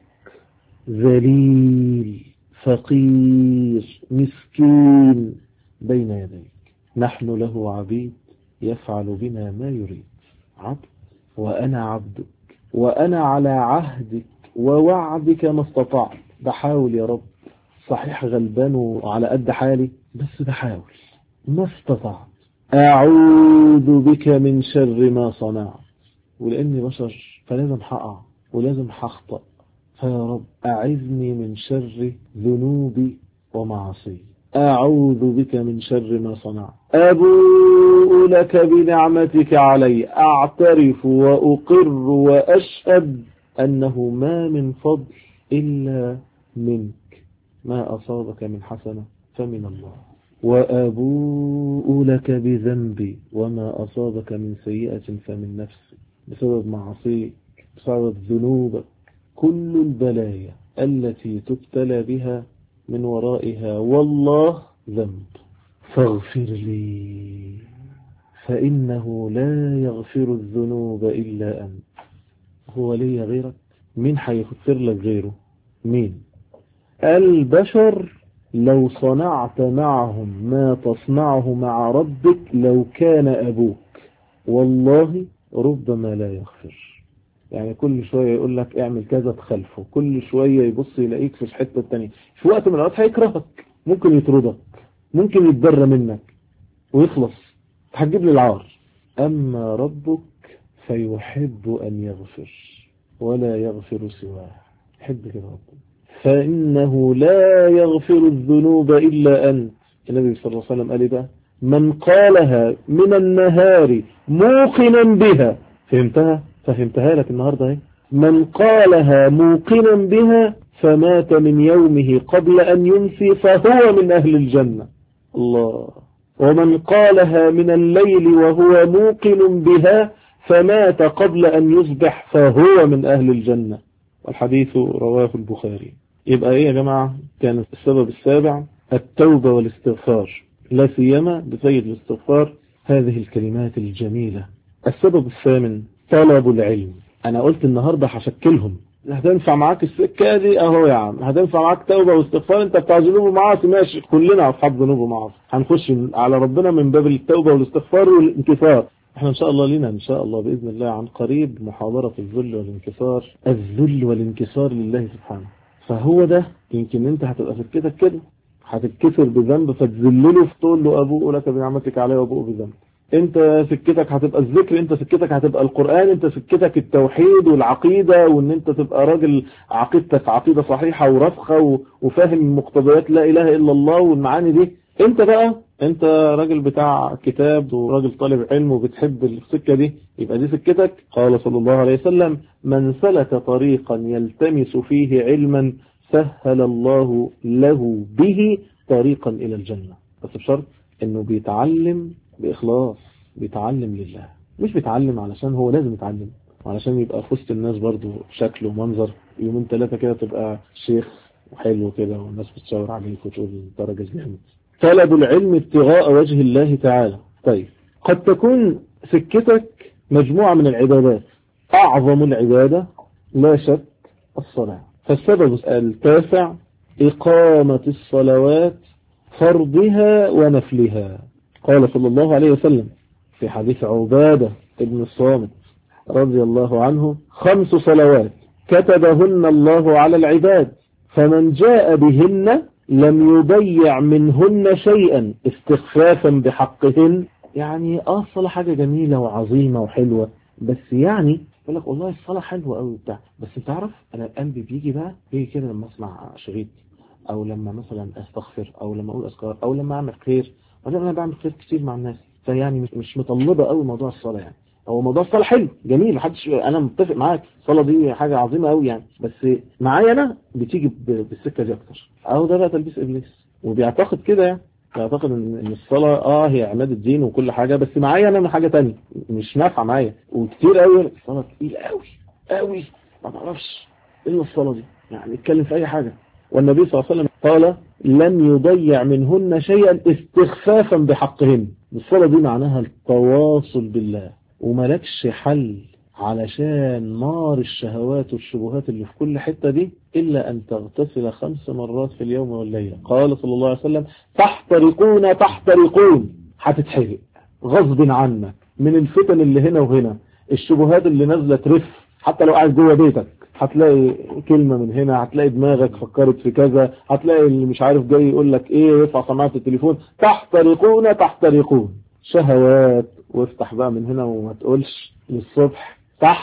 ذليل فقير مسكين بين يديك، نحن له عبيد يفعل بنا ما يريد. عبد وأنا عبدك، وأنا على عهدك ووعدك ما استطعت. بحاول يا رب، صحيح غلبان وعلى قد حالي، بس بحاول ما استطعت. أعوذ بك من شر ما صنعت، ولأني بشر فلازم هقع ولازم هخطأ، فيا رب أعذني من شر ذنوبي ومعاصي. أعوذ بك من شر ما صنعت، أبوء لك بنعمتك علي، أعترف وأقر وأشهد أنه ما من فضل إلا منك، ما أصابك من حسنة فمن الله، وأبوء لك بذنبي، وما أصابك من سيئة فمن نفسي، بسبب معاصيك، بسبب ذنوبك. كل البلايا التي تبتلى بها من ورائها والله ذنب، فاغفر لي فإنه لا يغفر الذنوب إلا أنت. هو لي غيرك؟ مين هيغفر لك غيره؟ مين؟ البشر لو صنعت معهم ما تصنعه مع ربك لو كان أبوك والله ربما لا يغفر. يعني كل شوية يقول لك اعمل كذا تخلفه، كل شوية يبص يلاقيك في الحتة التانية، في وقت من الوقت هيكرهك، ممكن يطردك، ممكن يتبرى منك ويخلص، هتجيب لي العار. أما ربك فيحب أن يغفر ولا يغفر سواه، يحب كده ربك، فإنه لا يغفر الذنوب إلا أنت. النبي صلى الله عليه وسلم قال بقى من قالها من النهار موقنا بها، فهمتها لك النهاردة اهي. من قالها موقنا بها فمات من يومه قبل أن يمسي فهو من أهل الجنة. الله. ومن قالها من الليل وهو موقن بها فمات قبل أن يصبح فهو من أهل الجنة. والحديث رواه البخاري. يبقى ايه يا جماعة؟ كان السبب السابع التوبة والاستغفار، لا سيما بسيد الاستغفار هذه الكلمات الجميلة. السبب الثامن طلب العلم. انا قلت النهاردة هشكلهم، هتنفع معاك السكة دي اهو يا عم، هتنفع معاك توبة واستغفار، انت بتاع ذنوب ومعاصي ماشي، كلنا اصحاب ذنوب ومعاصي، هنخش على ربنا من باب التوبة والاستغفار والانكسار. احنا ان شاء الله لينا ان شاء الله بإذن الله عن قريب محاضرة في الذل والانكسار، الذل والانكسار لله سبحانه. فهو ده يمكن انت هتبقى سكتك كده، هتتكسر بذنب فتذلله فتقول له أبوء لك بنعمتك علي وأبوء بذنب. انت سكتك هتبقى الذكر، انت سكتك هتبقى القرآن، انت سكتك التوحيد والعقيدة، وان انت تبقى راجل عقيدتك عقيدة صحيحة ورفخة وفاهم مقتضيات لا إله إلا الله والمعاني دي. انت بقى انت راجل بتاع كتاب وراجل طالب علم وبتحب السكة دي، يبقى دي سكتك. قال صلى الله عليه وسلم من سلك طريقا يلتمس فيه علما سهل الله له به طريقا إلى الجنة، بس بشرط انه بيتعلم بإخلاص، بيتعلم لله، مش بيتعلم علشان هو لازم يتعلم علشان يبقى في وسط الناس برضو شكله ومنظر، يومين ثلاثة كده تبقى شيخ وحلو كده والناس بتشاور عليك وتقول درجة جامد. طلب العلم ابتغاء وجه الله تعالى. طيب قد تكون سكتك مجموعة من العبادات، أعظم العبادة لا شك الصلاة. فالسبب التاسع إقامة الصلوات فرضها ونفلها. قال صلى الله عليه وسلم في حديث عبادة ابن الصامت رضي الله عنه: 5 صلوات كتبهن الله على العباد، فمن جاء بهن لم يضيع منهن شيئا استخفافا بحقهن. يعني الصلاة حاجة جميلة وعظيمة وحلوة، بس يعني يقول لك والله الصلاة حلوة قوي بتاع، بس انت عارف انا قلبي بيجي كده لما اسمع شريط، او لما مثلا استغفر، او لما اقول اذكار، او لما اعمل خير. انا بعمل خير كتير مع الناس، فيعني مش مطلبة قوي موضوع الصلاة. يعني هو موضوع الصلاة حلو جميل، محدش، انا متفق معاك، الصلاة دي حاجة عظيمة قوي يعني، بس معايا انا بتيجي بالسكة دي اكتر. او ده بقى تلبيس ابليس، وبيعتقد كده يعني، بيعتقد ان الصلاة هي عماد الدين وكل حاجة، بس معايا انا حاجة تانية مش نافعة معايا. وكتير قوي الصلاة تقيلة قوي قوي، ما تعرفش الا الصلاة دي، يعني اتكلم في اي حاجة. والنبي صلى الله عليه وسلم قال: لن يضيع منهن شيئا استخفافا بحقهن. الصلاة دي معناها التواصل بالله، وملكش حل علشان نار الشهوات والشبهات اللي في كل حتة دي إلا أن تغتسل 5 مرات في اليوم والليلة. قال صلى الله عليه وسلم: تحترقون، هتتحرق غصب عنك من الفتن اللي هنا وهنا، الشبهات اللي نازلة ترف، حتى لو قاعد جوه بيتك هتلاقي كلمة من هنا، هتلاقي دماغك فكرت في كذا، هتلاقي اللي مش عارف جاي يقول لك ايه، يرفع سماعة التليفون، تحترقون شهوات. وافتح بقى من هنا وما تقولش للصبح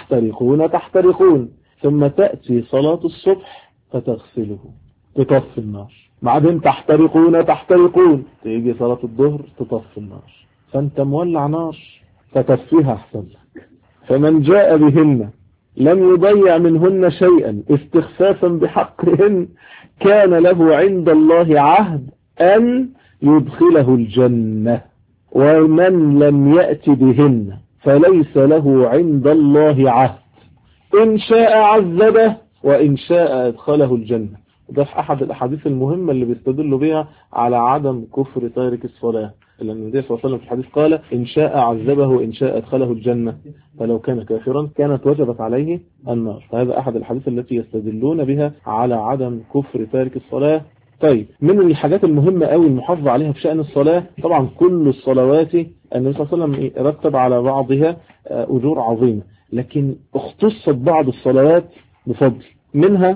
تحترقون. ثم تأتي صلاة الصبح فتغسله، تطفي النار. بعدين تحترقون، تيجي صلاة الظهر تطفي النار، فانت مولع نار فتطفيها احسن لك. فمن جاء بهن لم يضيع منهن شيئا استخفافا بحقهن كان له عند الله عهد أن يدخله الجنة. ومن لم يأت بهن فليس له عند الله عهد، إن شاء عذبه وإن شاء أدخله الجنة. ده في أحد الأحاديث المهمة اللي بيستدلوا بها على عدم كفر تارك الصلاة، لأن النبي صلى الله عليه وسلم في الحديث قال: إن شاء عذبه وإن شاء أدخله الجنة، فلو كان كافرا كانت وجبت عليه النار. فهذا أحد الحديث التي يستدلون بها على عدم كفر تارك الصلاة. طيب، من الحاجات المهمة قوي المحافظة عليها في شأن الصلاة، طبعا كل الصلوات النبي صلى الله عليه وسلم رتب على بعضها أجور عظيمة، لكن اختصت بعض الصلوات بفضل، منها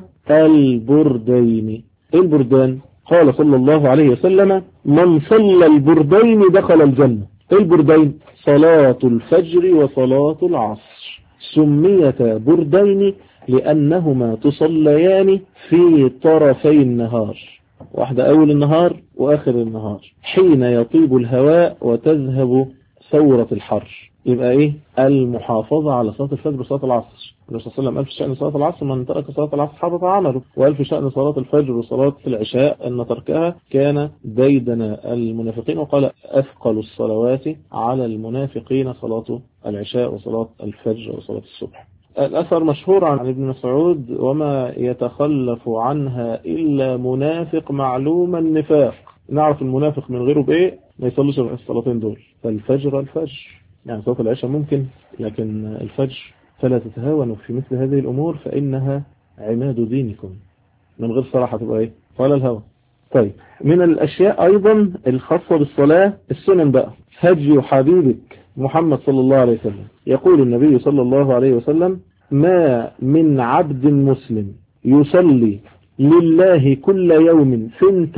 البردين. البردان قال صلى الله عليه وسلم: من صلى البردين دخل الجنة. البردين صلاة الفجر وصلاة العصر، سميتا بردين لأنهما تصليان في طرفي النهار، واحدة أول النهار وآخر النهار، حين يطيب الهواء وتذهب ثورة الحر. يبقى إيه؟ المحافظة على صلاة الفجر وصلاة العصر. الرسول صلى الله عليه وسلم قال في شأن صلاة العصر: من ترك صلاة العصر حبط عمله. وقال في شأن صلاة الفجر وصلاة العشاء أن تركها كان ديدن المنافقين. وقال: أثقل الصلوات على المنافقين صلاة العشاء وصلاة الفجر وصلاة الصبح. الأثر مشهور عن ابن مسعود: وما يتخلف عنها إلا منافق معلوم النفاق. نعرف المنافق من غيره بإيه؟ ما يصلوش الصلاتين دول. فالفجر يعني صلاة العشاء ممكن، لكن الفجر فلا تتهاونوا في مثل هذه الأمور فإنها عماد دينكم. من غير صراحة تبقى إيه؟ ولا الهوى. طيب، من الأشياء أيضا الخاصة بالصلاة السنن بقى. هدي حبيبك محمد صلى الله عليه وسلم. يقول النبي صلى الله عليه وسلم: ما من عبد مسلم يصلي لله كل يوم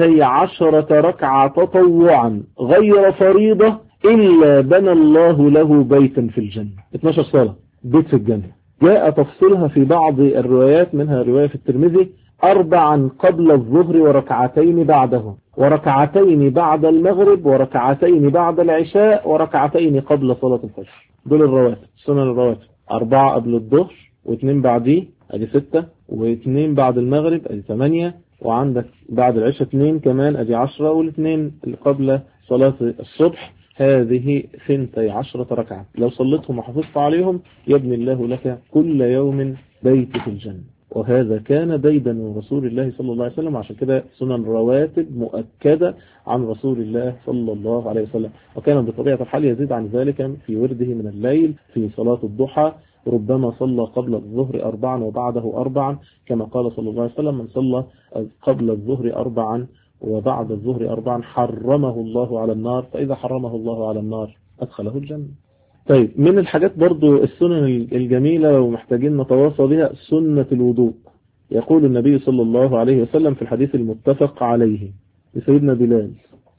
12 ركعة تطوعا غير فريضة إلا بنى الله له بيتا في الجنة. 12 صلاة بيت في الجنة. جاء تفصيلها في بعض الروايات، منها رواية في الترمذي: 4 قبل الظهر وركعتين بعده، وركعتين بعد المغرب، وركعتين بعد العشاء، وركعتين قبل صلاة الفجر. دول الرواتب، سنن الرواتب: 4 قبل الظهر، و2 بعديه ادي 6، و2 بعد المغرب ادي 8، وعندك بعد العشاء 2 كمان ادي 10، وال2 اللي قبل صلاة الصبح هذه 12 ركعة. لو صليتهم وحفظت عليهم يبني الله لك كل يوم بيت في الجنة. وهذا كان ديدا رسول الله صلى الله عليه وسلم، عشان كده سنن رواتب مؤكدة عن رسول الله صلى الله عليه وسلم. وكان بطبيعة الحال يزيد عن ذلك في ورده من الليل في صلاة الضحى، ربما صلى قبل الظهر 4 وبعده 4، كما قال صلى الله عليه وسلم: من صلى قبل الظهر 4 وبعد الظهر 4 حرمه الله على النار، فإذا حرمه الله على النار أدخله الجنة. طيب من الحاجات برضو السنن الجميلة ومحتاجين نتواصى بها سنة الوضوء. يقول النبي صلى الله عليه وسلم في الحديث المتفق عليه لسيدنا بلال،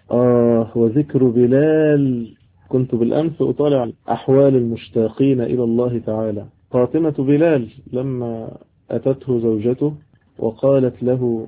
وذكر بلال، كنت بالأمس أطالع أحوال المشتاقين إلى الله تعالى. فاطمة بلال لما أتته زوجته وقالت له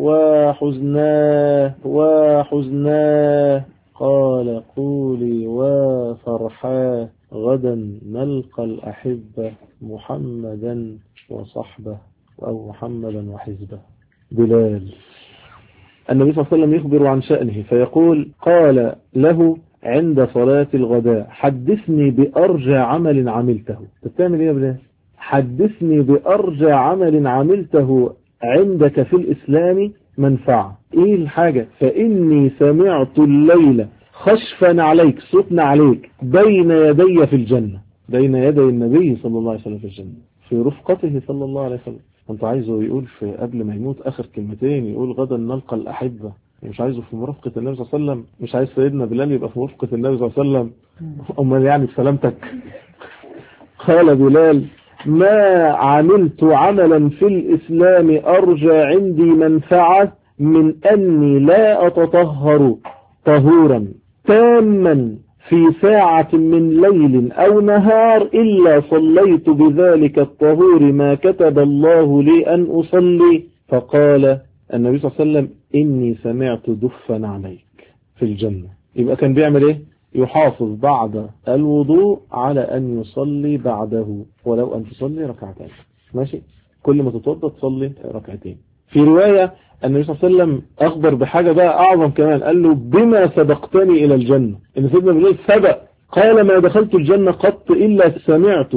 وحزناه وحزناه، قال قولي وفرحاه غدا نلقى الأحبة محمدا وصحبه أو محمدا وحزبه. بلال النبي صلى الله عليه وسلم يخبر عن شأنه فيقول قال له عند صلاة الغداء حدثني بأرجى عمل عملته. بتعمل ايه يا بلال؟ حدثني بأرجى عمل عملته عندك في الإسلام منفعة. ايه الحاجة؟ فإني سمعت الليلة خشفا عليك، صوتنا عليك بين يدي في الجنة، بين يدي النبي صلى الله عليه وسلم في الجنة في رفقته صلى الله عليه وسلم. انت عايزه يقول في قبل ما يموت آخر كلمتين يقول غدا نلقى الأحبة، مش عايزه في مرافقة النبي صلى الله عليه وسلم؟ مش عايز سيدنا بلال يبقى في مرافقة النبي صلى الله عليه وسلم؟ أمال يعني بسلامتك. قال بلال ما عملت عملا في الإسلام أرجى عندي منفعة من أني لا أتطهر طهورا تاما في ساعة من ليل أو نهار إلا صليت بذلك الطهور ما كتب الله لي أن أصلي. فقال النبي صلى الله عليه وسلم إني سمعت دفا عليك في الجنة. يبقى كان بيعمل إيه؟ يحافظ بعد الوضوء على أن يصلي بعده ولو أن تصلي ركعتين. ماشي؟ كل ما تتوضأ تصلي ركعتين. في رواية النبي صلى الله عليه وسلم أخبر بحاجة بقى أعظم كمان، قال له بما سبقتني إلى الجنة. إن سيدنا بلال سبق، قال ما دخلت الجنة قط إلا سمعت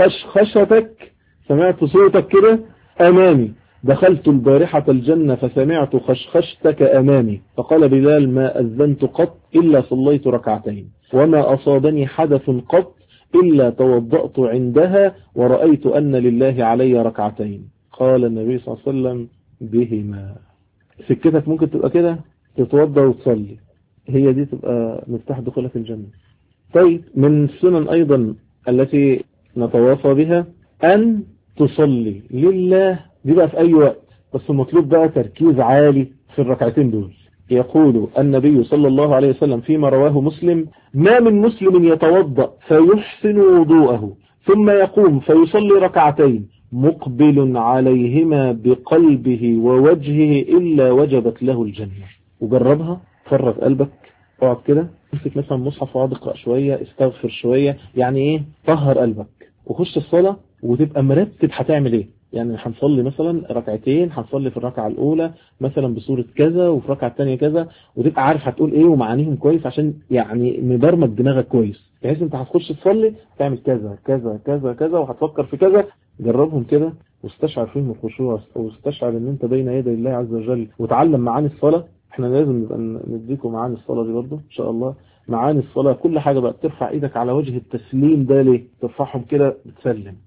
خشخشتك، سمعت صوتك كده أمامي. دخلت البارحة الجنة فسمعت خشخشتك أمامي. فقال بلال ما أذنت قط إلا صليت ركعتين، وما أصابني حدث قط إلا توضأت عندها ورأيت أن لله علي ركعتين. قال النبي صلى الله عليه وسلم بهما. سكتك ممكن تبقى كده تتوضأ وتصلي، هي دي تبقى مفتاح دخولك الجنة. طيب من السنن أيضا التي نتواصى بها أن تصلي لله، دي بقى في أي وقت، بس المطلوب بقى تركيز عالي في الركعتين دول. يقول النبي صلى الله عليه وسلم فيما رواه مسلم ما من مسلم يتوضأ فيحسن وضوءه ثم يقوم فيصلي ركعتين مقبل عليهما بقلبه ووجهه إلا وجبت له الجنة. وجربها، فرغ قلبك، اقعد كده، امسك مثلا مصحف واقعد اقرأ شوية، استغفر شوية، يعني ايه؟ طهر قلبك وخش الصلاة وتبقى مرتب هتعمل ايه. يعني هنصلي مثلا ركعتين، هنصلي في الركعة الأولى مثلا بصورة كذا وفي الركعة الثانية كذا، وتبقى عارف هتقول ايه ومعانيهم كويس عشان يعني مبرمج دماغك كويس، بحيث انت هتخش تصلي تعمل كذا كذا كذا كذا وهتفكر في كذا. جربهم كده واستشعر فيهم الخشوع واستشعر ان انت بين يدي الله عز وجل، وتعلم معاني الصلاة. احنا لازم نبقى نديكم معاني الصلاة دي برضو ان شاء الله. معاني الصلاة كل حاجة بقى ترفع ايدك على وجه التسليم ده ليه؟ ترفعهم كده بتسلم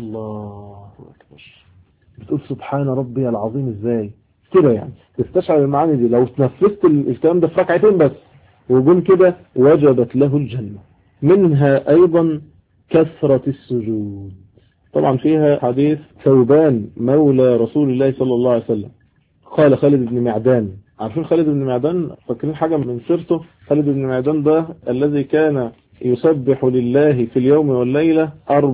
الله أكبر، بتقول سبحان ربي العظيم ازاي كده، يعني تستشعر المعاني دي. لو تنفذت الكلام ده في ركعتين بس وجم كده وجبت له الجنة. منها أيضا كثرة السجود. طبعا فيها حديث ثوبان مولى رسول الله صلى الله عليه وسلم. قال خالد بن معدان، عارفين خالد بن معدان؟ فاكرين حاجة من سيرته؟ خالد بن معدان ده الذي كان يسبح لله في اليوم والليلة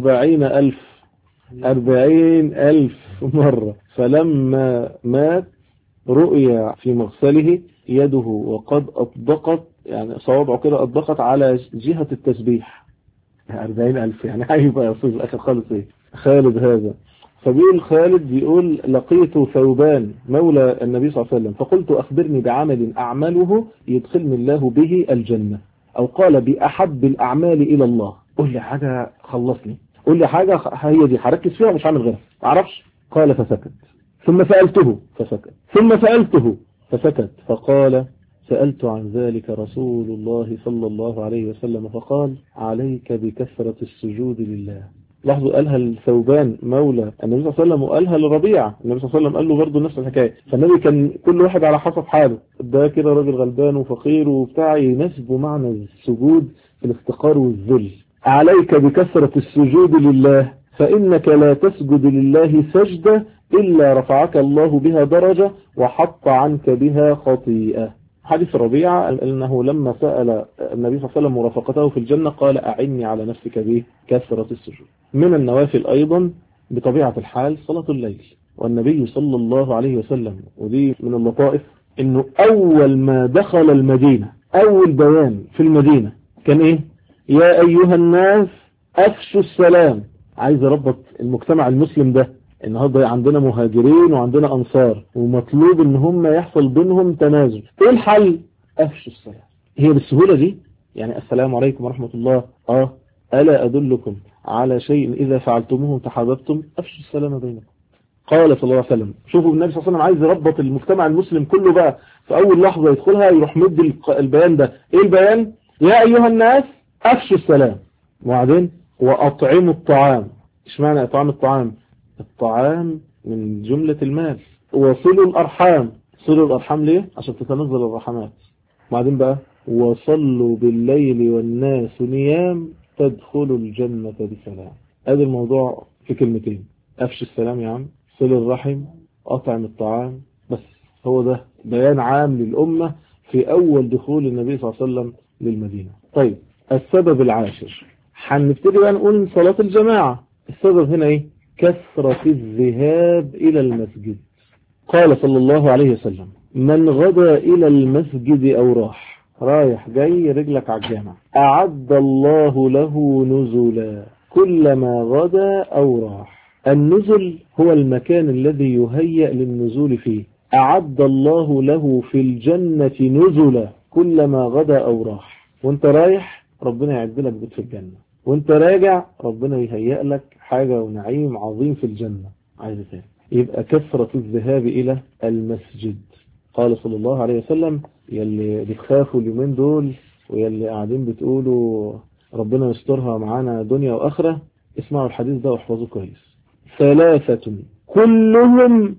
40,000 مرة. فلما مات رؤيا في مغسله يده وقد أطبقت، يعني صوابعه كده أطبقت على جهة التسبيح. 40,000 يعني هيبقى يا أستاذ الآخر خالص إيه خالد هذا. فبيقول خالد بيقول لقيت ثوبان مولى النبي صلى الله عليه وسلم فقلت أخبرني بعمل أعمله يدخلني الله به الجنة، أو قال بأحب الأعمال إلى الله. قل لي حاجة خلصني، قل لي حاجة هي دي هركز فيها مش هعمل غيرها، معرفش. قال فسكت، ثم سألته فسكت، ثم سألته فسكت. فقال سألت عن ذلك رسول الله صلى الله عليه وسلم فقال عليك بكثرة السجود لله. لاحظوا قالها لثوبان مولى النبي صلى الله عليه وسلم وقالها لربيعة. النبي صلى الله عليه وسلم قال له برضه نفس الحكاية. فالنبي كان كل واحد على حسب حاله، ده كده راجل غلبان وفقير وبتاع يناسبه معنى السجود في الافتقار والذل. عليك بكثرة السجود لله، فإنك لا تسجد لله سجدة إلا رفعك الله بها درجة وحط عنك بها خطيئة. حديث ربيعة أنه لما سأل النبي صلى الله عليه وسلم مرافقته في الجنة قال أعني على نفسك بكثرة السجود. من النوافل أيضا بطبيعة الحال صلاة الليل. والنبي صلى الله عليه وسلم، ودي من اللطائف، أنه أول ما دخل المدينة أول بيان في المدينة كان إيه؟ يا أيها الناس أفشوا السلام. عايز ربط المجتمع المسلم ده. النهارده عندنا مهاجرين وعندنا أنصار، ومطلوب ان هم يحصل بينهم تنازل. ايه الحل؟ أفشوا السلام. هي بالسهولة دي؟ يعني السلام عليكم ورحمة الله. ألا أدلكم على شيء إذا فعلتموه تحاببتم؟ أفشوا السلام بينكم. قال صلى الله عليه وسلم. شوفوا النبي صلى الله عليه وسلم عايز يربط المجتمع المسلم كله بقى، في أول لحظة يدخلها يروح مد البيان ده. ايه البيان؟ يا أيها الناس أفشوا السلام. وبعدين وأطعموا الطعام. اشمعنى إطعام الطعام؟ الطعام من جملة المال. وصلوا الأرحام. صلوا الأرحام ليه؟ عشان تتنزل الرحمات. بعدين بقى وصلوا بالليل والناس نيام تدخلوا الجنة بسلام. هذا الموضوع في كلمتين. أفش السلام يا عم، صل الرحم، أطعم الطعام. بس هو ده بيان عام للأمة في أول دخول النبي صلى الله عليه وسلم للمدينة. طيب السبب العاشر، هنبتدي بقى نقول صلاة الجماعة. السبب هنا ايه؟ كثرة الذهاب إلى المسجد. قال صلى الله عليه وسلم من غدا إلى المسجد أو رايح جاي رجلك على الجامع أعد الله له نزلا كلما غدا أو راح. النزل هو المكان الذي يهيأ للنزول فيه. أعد الله له في الجنة نزلا كلما غدا أو راح. وانت رايح ربنا يعد لك بيت في الجنة، وانت راجع ربنا يهيئ لك حاجة ونعيم عظيم في الجنة. عايز تاني يبقى كثرة الذهاب إلى المسجد. قال صلى الله عليه وسلم يلي بتخافوا اليومين دول ويلي قاعدين بتقولوا ربنا يسترها معانا دنيا وآخرة، اسمعوا الحديث ده واحفظوه كويس. ثلاثة كلهم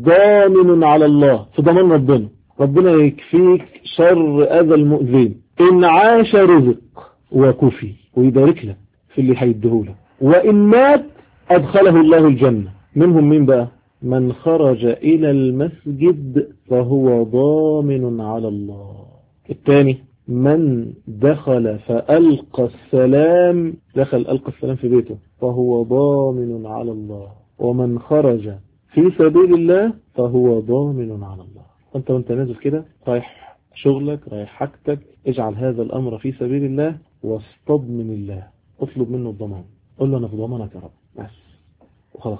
ضامن على الله، في ضمان ربنا. ربنا يكفيك شر أذى المؤذين. إن عاش رزق وكفي ويبارك لك في اللي هيديهولك، وإن مات أدخله الله الجنة. منهم مين بقى؟ من خرج إلى المسجد فهو ضامن على الله. الثاني من دخل فألقى السلام، ألقى السلام في بيته فهو ضامن على الله. ومن خرج في سبيل الله فهو ضامن على الله. وانت نازل كده رايح شغلك رايح حاجتك، اجعل هذا الأمر في سبيل الله واصطد من الله، اطلب منه الضمان، قل له أنا في ضمانك يا رب بس وخلاص.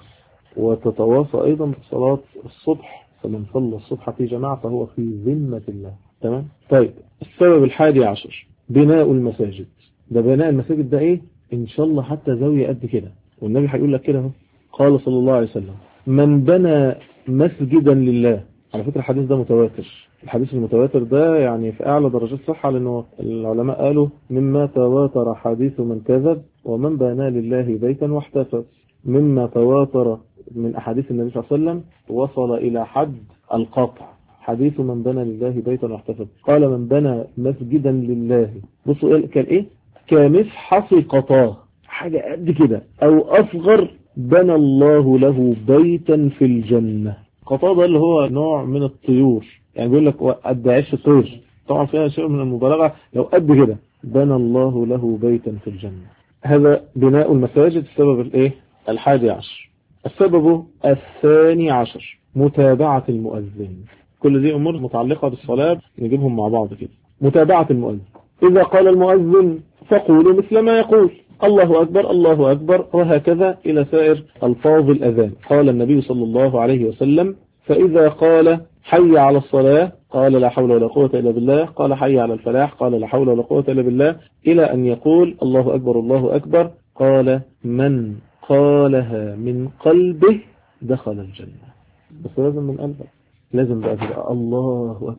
وتتواصى أيضا بصلاة الصبح، فمن صلى الصبح في جماعة فهو في ذمة الله. تمام؟ طيب السبب الحادي عشر بناء المساجد. ده بناء المساجد ده ايه؟ ان شاء الله حتى زاوية قد كده، والنبي هيقول لك كده اهو. قال صلى الله عليه وسلم من بنى مسجدا لله. على فكرة الحديث ده متواتر. الحديث المتواتر ده يعني في أعلى درجات الصحة، لأنه العلماء قالوا مما تواتر حديث من كذب ومن بنى لله بيتا واحتسب. مما تواتر من أحاديث النبي صلى الله عليه وسلم وصل إلى حد القطع. حديث من بنى لله بيتا واحتسب. قال من بنى مسجدا لله، بصوا كان إيه؟ كمفحص قطاه، حاجة قد كده أو أصغر، بنى الله له بيتا في الجنة. قطاه ده اللي هو نوع من الطيور، يعني بيقول لك قد عيش الطير، طبعا فيها شيء من المبالغة، لو قد كده بنى الله له بيتا في الجنة. هذا بناء المساجد السبب الايه؟ الحادي عشر. السبب الثاني عشر متابعة المؤذن. كل دي أمور متعلقة بالصلاة نجيبهم مع بعض كده. متابعة المؤذن، إذا قال المؤذن فقولوا مثل ما يقول، الله أكبر الله أكبر، وهكذا إلى سائر ألفاظ الأذان. قال النبي صلى الله عليه وسلم فإذا قال حي على الصلاة قال لا حول ولا قوة إلا بالله، قال حي على الفلاح قال لا حول ولا قوة إلا بالله، إلى أن يقول الله أكبر الله أكبر. قال من قالها من قلبه دخل الجنة. بس لازم من قلبك، لازم بقى تبقى الله أكبر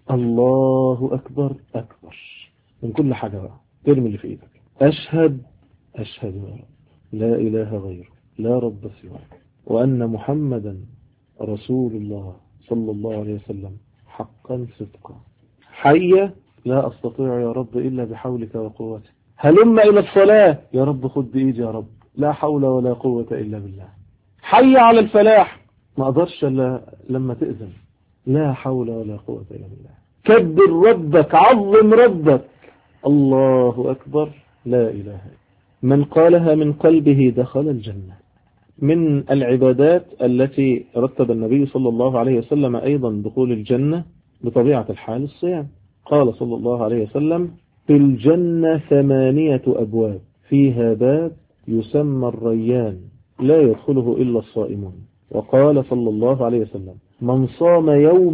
الله أكبر أكبر من كل حاجة بقى. ترمي اللي في إيدك، أشهد يا رب لا إله غيره لا رب سواك، وأن محمدا رسول الله صلى الله عليه وسلم حقا صدقا. حي لا أستطيع يا رب إلا بحولك وقوتك، هلم إلى الصلاة، يا رب خد بإيدي يا رب، لا حول ولا قوة إلا بالله. حي على الفلاح، ما أقدرش إلا لما تأذن، لا حول ولا قوة إلا بالله. كبر ربك، عظم ربك، الله أكبر، لا إله إلا. من قالها من قلبه دخل الجنة. من العبادات التي رتب النبي صلى الله عليه وسلم أيضا دخول الجنة بطبيعة الحال الصيام. قال صلى الله عليه وسلم: في الجنة 8 أبواب، فيها باب يسمى الريان لا يدخله إلا الصائمون. وقال صلى الله عليه وسلم: من صام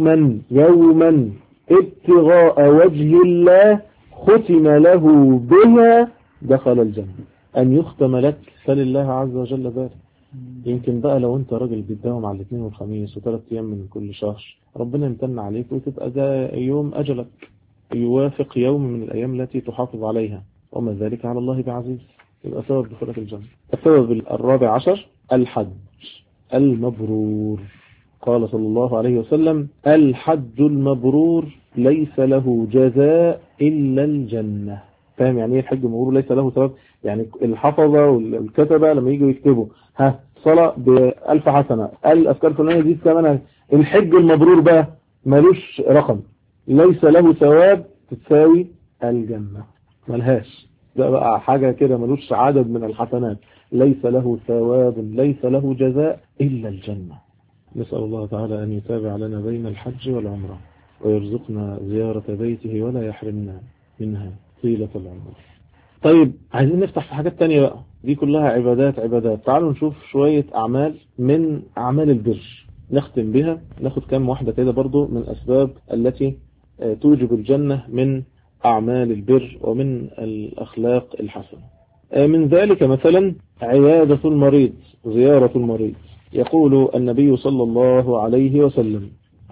يوما ابتغاء وجه الله ختم له بها دخل الجنة. أن يختم لك فلله عز وجل ذلك. يمكن بقى لو انت راجل بتداوم على الاثنين والخميس و3 أيام من كل شهر، ربنا يمتن عليك وتبقى ده يوم أجلك يوافق يوم من الأيام التي تحافظ عليها، وما ذلك على الله بعزيز، يبقى سبب دخولك الجنة. السبب 14 الحج المبرور. قال صلى الله عليه وسلم: الحج المبرور ليس له جزاء إلا الجنة. فاهم يعني ايه الحج المبرور ليس له ثواب؟ يعني الحفظة والكتبة لما يجوا يكتبوا صلاة ب1000 حسنة، الأذكار الفلانية دي ثمنها. الحج المبرور بقى ملوش رقم، ليس له ثواب تساوي الجنة، ملهاش. ده بقى حاجة كده ملوش عدد من الحسنات، ليس له ثواب، ليس له جزاء إلا الجنة. نسأل الله تعالى أن يتابع لنا بين الحج والعمرة، ويرزقنا زيارة بيته ولا يحرمنا منها طيلة العمر. طيب عايزين نفتح في حاجات تانية بقى، دي كلها عبادات. تعالوا نشوف شوية أعمال من أعمال البر نختم بها، ناخد كام واحدة كده برضو من أسباب التي توجب الجنة من أعمال البر ومن الأخلاق الحسنة. من ذلك مثلا عيادة المريض، زيارة المريض. يقول النبي صلى الله عليه وسلم: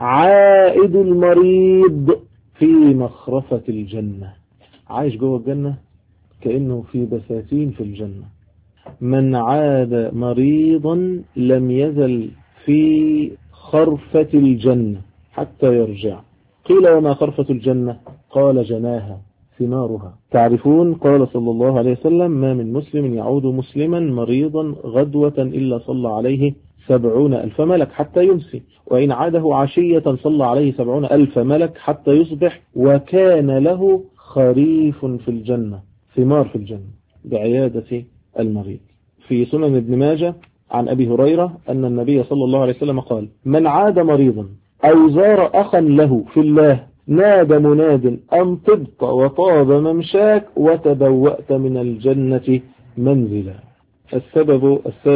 عائد المريض في مخرفة الجنة. عايش جوه الجنة كأنه في بساتين في الجنة. من عاد مريضا لم يزل في خرفة الجنة حتى يرجع. قيل: وما خرفة الجنة؟ قال: جناها ثمارها. تعرفون قال صلى الله عليه وسلم: ما من مسلم يعود مسلما مريضا غدوة إلا صلى عليه 70,000 ملك حتى يمسي، وإن عاده عشية صلى عليه 70,000 ملك حتى يصبح، وكان له خريف في الجنة، ثمار في الجنة، بعيادة المريض. في سنن ابن ماجه عن أبي هريرة أن النبي صلى الله عليه وسلم قال: من عاد مريضا أو زار أخا له في الله نادى مناد أن طبت وطاب ممشاك وتبوأت من الجنة منزلا. السبب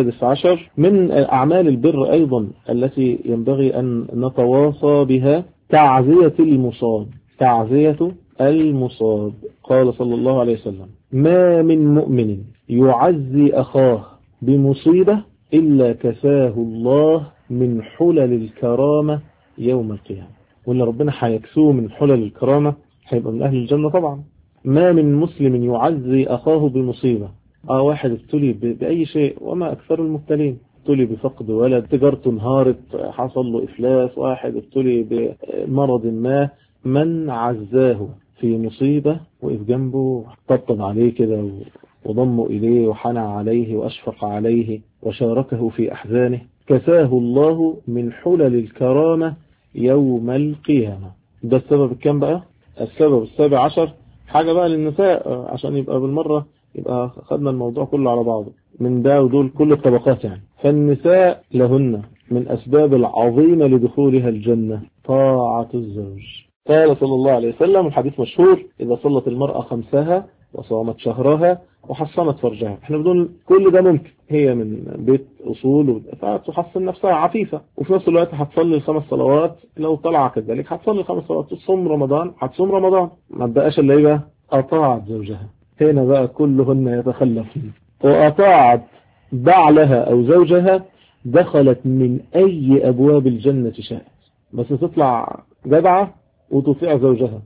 16 من أعمال البر أيضا التي ينبغي أن نتواصى بها تعزية المصاب. تعزية المصاب. قال صلى الله عليه وسلم: ما من مؤمن يعزي أخاه بمصيبة إلا كساه الله من حلل الكرامة يوم القيامة. واللي ربنا هيكسوه من حلل الكرامة هيبقى من أهل الجنة طبعا. ما من مسلم يعزي أخاه بمصيبة. واحد ابتلي بأي شيء، وما أكثر المبتلين، ابتلي بفقد ولد، تجارته انهارت، حصل له إفلاس، واحد ابتلي بمرض ما، من عزاه في مصيبة وقف جنبه، طبطب عليه كده وضمه إليه وحنى عليه وأشفق عليه وشاركه في أحزانه، كساه الله من حلل الكرامة يوم القيامة. ده السبب الكام بقى؟ السبب 17 حاجة بقى للنساء، عشان يبقى بالمرة يبقى خدنا الموضوع كله على بعضه، من ده ودول كل الطبقات يعني. فالنساء لهن من أسباب العظيمة لدخولها الجنة طاعة الزوج. قال صلى الله عليه وسلم، الحديث مشهور: إذا صلت المرأة 5 وصامت شهرها وحصنت فرجها. احنا بدون كل ده ممكن هي من بيت أصول فتحصن نفسها عفيفة، وفي نفس الوقت هتصلي 5 صلوات، لو طلع كذلك هتصلي 5 صلوات، تصوم رمضان هتصوم رمضان، ما بقاش اللي يبقى أطاعت زوجها. هنا بقى كلهن يتخلفن. وأطاعت بعلها أو زوجها دخلت من أي أبواب الجنة شاءت، بس تطلع جدعة وتطيع زوجها،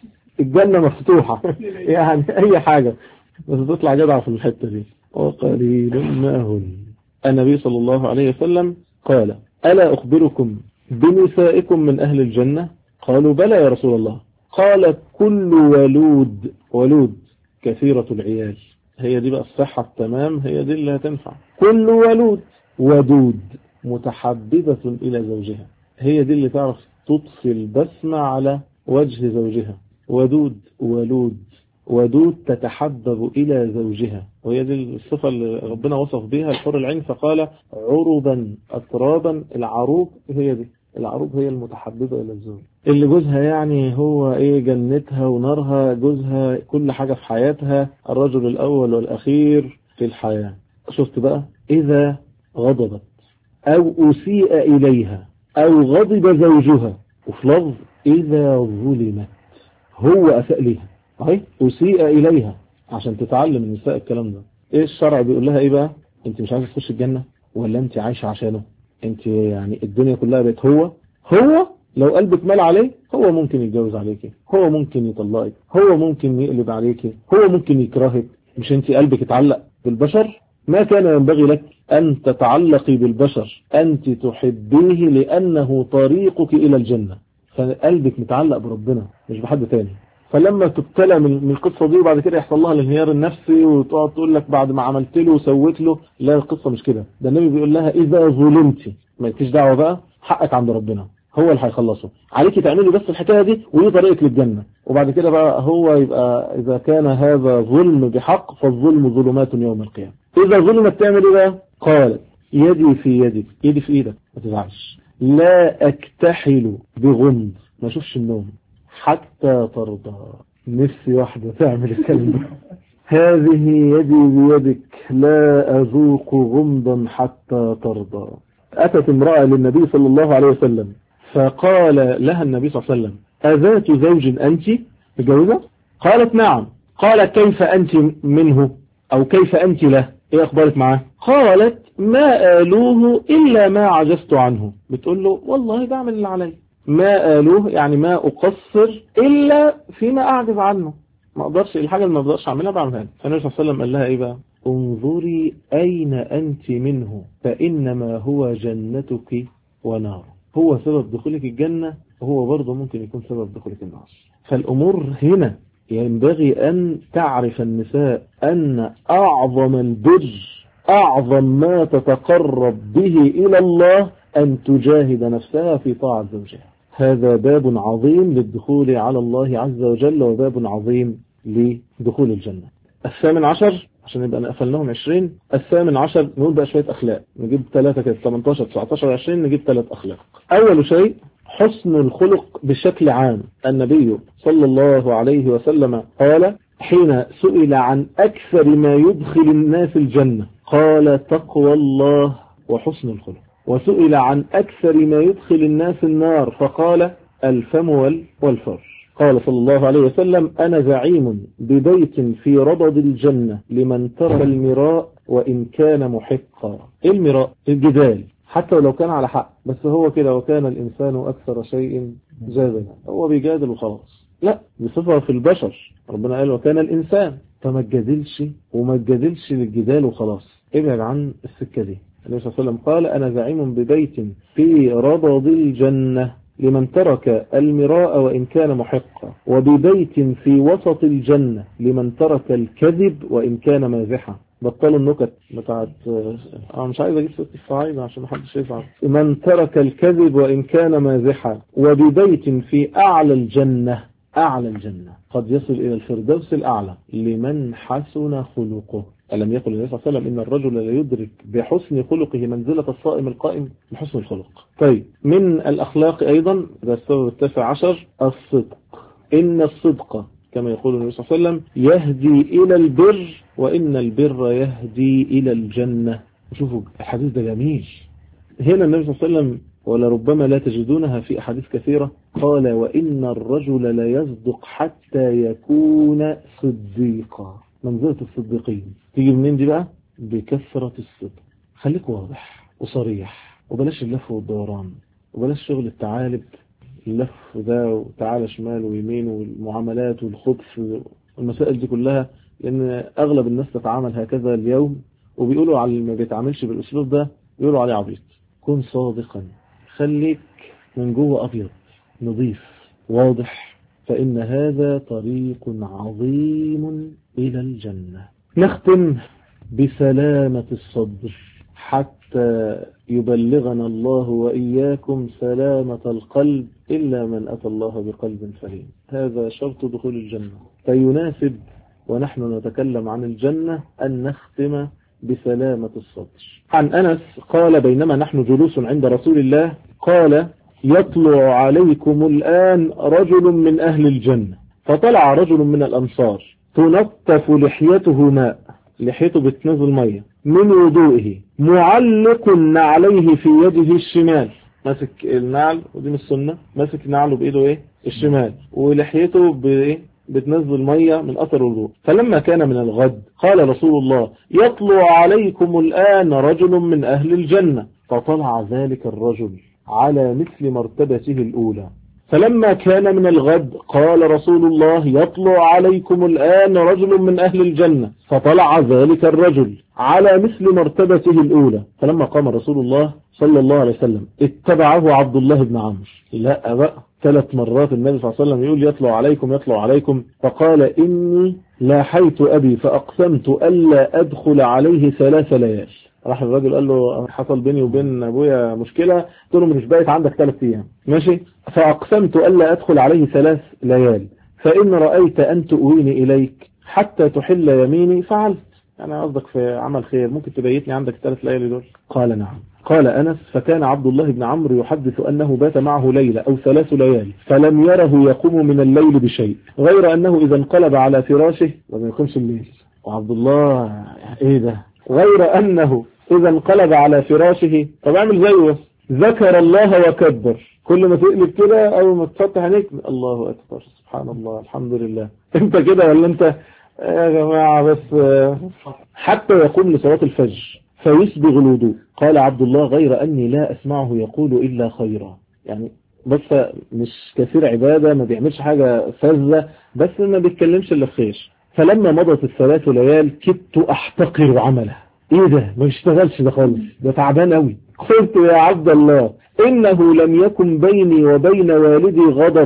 الجنة مفتوحة يعني أي حاجة، بس تطلع جدعة في الحتة دي. وقليل ما هن. النبي صلى الله عليه وسلم قال: ألا أخبركم بنسائكم من أهل الجنة؟ قالوا: بلى يا رسول الله. قال: كل ولود كثيرة العيال. هي دي بقى الصحة التمام، هي دي اللي هتنفع. كل ولود ودود متحببة إلى زوجها، هي دي اللي تعرف تطفي البسمة على وجه زوجها. ودود ولود ودود تتحبب إلى زوجها، وهي دي الصفة اللي ربنا وصف بها الحور العين فقال عربا أترابا. العروب هي دي، العروب هي المتحببة إلى الزوج، اللي جوزها يعني هو إيه جنتها ونارها، جوزها كل حاجة في حياتها، الرجل الأول والأخير في الحياة. شفت بقى إذا غضبت أو أسيء إليها أو غضب زوجها، وفي لفظ إذا ظلمت هو أساء ليها، أهي أسيء إليها، عشان تتعلم النساء الكلام ده. إيه الشرع بيقول لها إيه بقى؟ أنت مش عايزة تخش الجنة ولا أنت عايشة عشانه؟ أنت يعني الدنيا كلها بقت هو لو قلبك مال عليه هو ممكن يتجوز عليكي، هو ممكن يطلقك، هو ممكن يقلب عليكي، هو ممكن يكرهك. مش أنت قلبك اتعلق بالبشر؟ ما كان ينبغي لك أن تتعلقي بالبشر، أنت تحبيه لأنه طريقك إلى الجنة، فقلبك متعلق بربنا مش بحد تاني. فلما تبتلى من القصة دي وبعد كده يحصل لها الانهيار النفسي وتقعد تقول لك بعد ما عملت له وسويت له، لا القصة مش كده. ده النبي بيقول لها إذا ظلمتي ما لكيش دعوة بقى، حقك عند ربنا هو اللي هيخلصه عليكي، تعملي بس الحكاية دي ودي طريقك للجنة. وبعد كده بقى هو يبقى إذا كان هذا ظلم بحق فالظلم ظلمات يوم القيامة. إذا ظلمت تعمل إيه بقى؟ قال يدي في يدك، يدي في إيدك ما تزعلش، لا أكتحل بغمض، ما أشوفش النوم حتى ترضى. نفسي واحدة تعمل الكلام ده. هذه يدي بيدك لا أذوق غمضا حتى ترضى. أتت امرأة للنبي صلى الله عليه وسلم فقال لها النبي صلى الله عليه وسلم أذات زوج أنت متجوزة؟ قالت نعم. قال كيف أنت منه أو كيف أنت له، إيه أخبارك معاه؟ قالت ما آلوه إلا ما عجزت عنه. بتقول له والله بعمل اللي علي، ما آلوه يعني ما أقصر إلا فيما أعجز عنه، ما أقدرش الحاجة اللي ما أقدرش أعملها بعملها. فالنبي صلى الله عليه وسلم قال لها إيه بقى؟ انظري أين أنت منه فإنما هو جنتك ونار، هو سبب دخولك الجنة وهو برضه ممكن يكون سبب دخولك النار. فالأمور هنا ينبغي أن تعرف النساء أن أعظم البر، أعظم ما تتقرب به إلى الله أن تجاهد نفسها في طاعة زوجها. هذا باب عظيم للدخول على الله عز وجل وباب عظيم لدخول الجنة. 18 عشان نبقى قفلناهم 20. 18 نقول بقى شوية أخلاق، نجيب 3 كده، 18 19 20 نجيب 3 أخلاق. أول شيء حسن الخلق بشكل عام. النبي صلى الله عليه وسلم قال حين سئل عن أكثر ما يدخل الناس الجنة قال تقوى الله وحسن الخلق، وسئل عن أكثر ما يدخل الناس النار فقال الفم والفرج. قال صلى الله عليه وسلم أنا زعيم ببيت في ربض الجنة لمن ترك المراء وإن كان محقا. المراء الجدال حتى لو كان على حق، بس هو كده وكان الإنسان أكثر شيء جادلا، هو بيجادل وخلاص، لا بصفة في البشر. ربنا قال وكان الإنسان، فما تجادلش وما تجادلش للجدال وخلاص، ابعد عن السكة دي. النبي صلى الله عليه وسلم قال أنا زعيم ببيت في ربض الجنة لمن ترك المراء وإن كان محقا، وببيت في وسط الجنة لمن ترك الكذب وإن كان مازحا. بطلوا النكت بتاعت مش عايز اجيب ست الصعيدة عشان محدش يزعل. من ترك الكذب وإن كان مازحا، وببيت في أعلى الجنة، أعلى الجنة قد يصل إلى الفردوس الأعلى لمن حسن خلقه. ألم يقل النبي صلى الله عليه وسلم إن الرجل لا يدرك بحسن خلقه منزلة الصائم القائم بحسن الخلق. طيب من الأخلاق أيضا، ده السبب 19 الصدق. إن الصدق كما يقول النبي صلى الله عليه وسلم يهدي إلى البر وإن البر يهدي إلى الجنة. شوفوا الحديث ده جميل. هنا النبي صلى الله عليه وسلم ولربما لا تجدونها في أحاديث كثيرة قال وإن الرجل لا يصدق حتى يكون صديقا. منزلة الصديقين تيجي منين دي بقى؟ بكثرة الصدق. خليك واضح وصريح وبلاش اللف والدوران وبلاش شغل التعالب، اللف ده وتعالى شمال ويمين والمعاملات والخبث والمسائل دي كلها، لأن أغلب الناس تتعامل هكذا اليوم، وبيقولوا على اللي ما بيتعاملش بالأسلوب ده بيقولوا عليه عبيط. كن صادقا، خليك من جوه أبيض نظيف واضح فإن هذا طريق عظيم إلى الجنة. نختم بسلامة الصدر حتى يبلغنا الله وإياكم سلامة القلب، إلا من أتى الله بقلب سليم. هذا شرط دخول الجنة، فيناسب ونحن نتكلم عن الجنة أن نختم بسلامة الصدر. عن أنس قال: بينما نحن جلوس عند رسول الله قال: يطلع عليكم الآن رجل من أهل الجنة. فطلع رجل من الأنصار تنطف لحيته ماء، لحيته بتنزل مية من وضوئه، معلق نعليه في يده الشمال، ماسك النعل ودي من السنة، ماسك نعله بإيده الشمال، ولحيته بتنزل مية من أثر الوضوء. فلما كان من الغد قال رسول الله: يطلع عليكم الآن رجل من أهل الجنة. فطلع ذلك الرجل على مثل مرتبته الأولى. فلما كان من الغد قال رسول الله: يطلع عليكم الآن رجل من أهل الجنة. فطلع ذلك الرجل على مثل مرتبته الأولى. فلما قام رسول الله صلى الله عليه وسلم اتبعه عبد الله بن عمرو. لا بقى 3 مرات النبي صلى الله عليه وسلم يقول: يطلع عليكم يطلع عليكم. فقال: إني لاحيت أبي فأقسمت ألا أدخل عليه 3 ليال. راح الراجل قال له: حصل بيني وبين أبويا مشكلة. قلت له: مش بايت عندك 3 أيام ماشي. فأقسمت ألا أدخل عليه 3 ليال، فإن رأيت أن تؤويني إليك حتى تحل يميني فعلت. أنا قصدك في عمل خير، ممكن تبيتني عندك 3 ليالي دول؟ قال: نعم. قال أنس: فكان عبد الله بن عمرو يحدث أنه بات معه ليلة أو 3 ليال فلم يره يقوم من الليل بشيء، غير أنه إذا انقلب على فراشه لم يقومش الليل. وعبد الله إيه ده؟ غير أنه إذا انقلب على فراشه، طب اعمل زيه، ذكر الله وكبر. كل ما تقلب كده أول ما تفتح عينيك: الله أكبر، سبحان الله، الحمد لله. انت كده ولا انت يا جماعة؟ بس حتى يقوم لصلاة الفجر فيسبغ الوضوء. قال عبد الله: غير أني لا أسمعه يقول إلا خيرا. يعني بس مش كثير عبادة، ما بيعملش حاجة فذة، بس ما بيتكلمش إلا خير. فلما مضت 3 ليال كدت أحتقر عمله. ايه ده؟ ما بيشتغلش ده خالص، ده تعبان قوي. قلت: يا عبد الله، إنه لم يكن بيني وبين والدي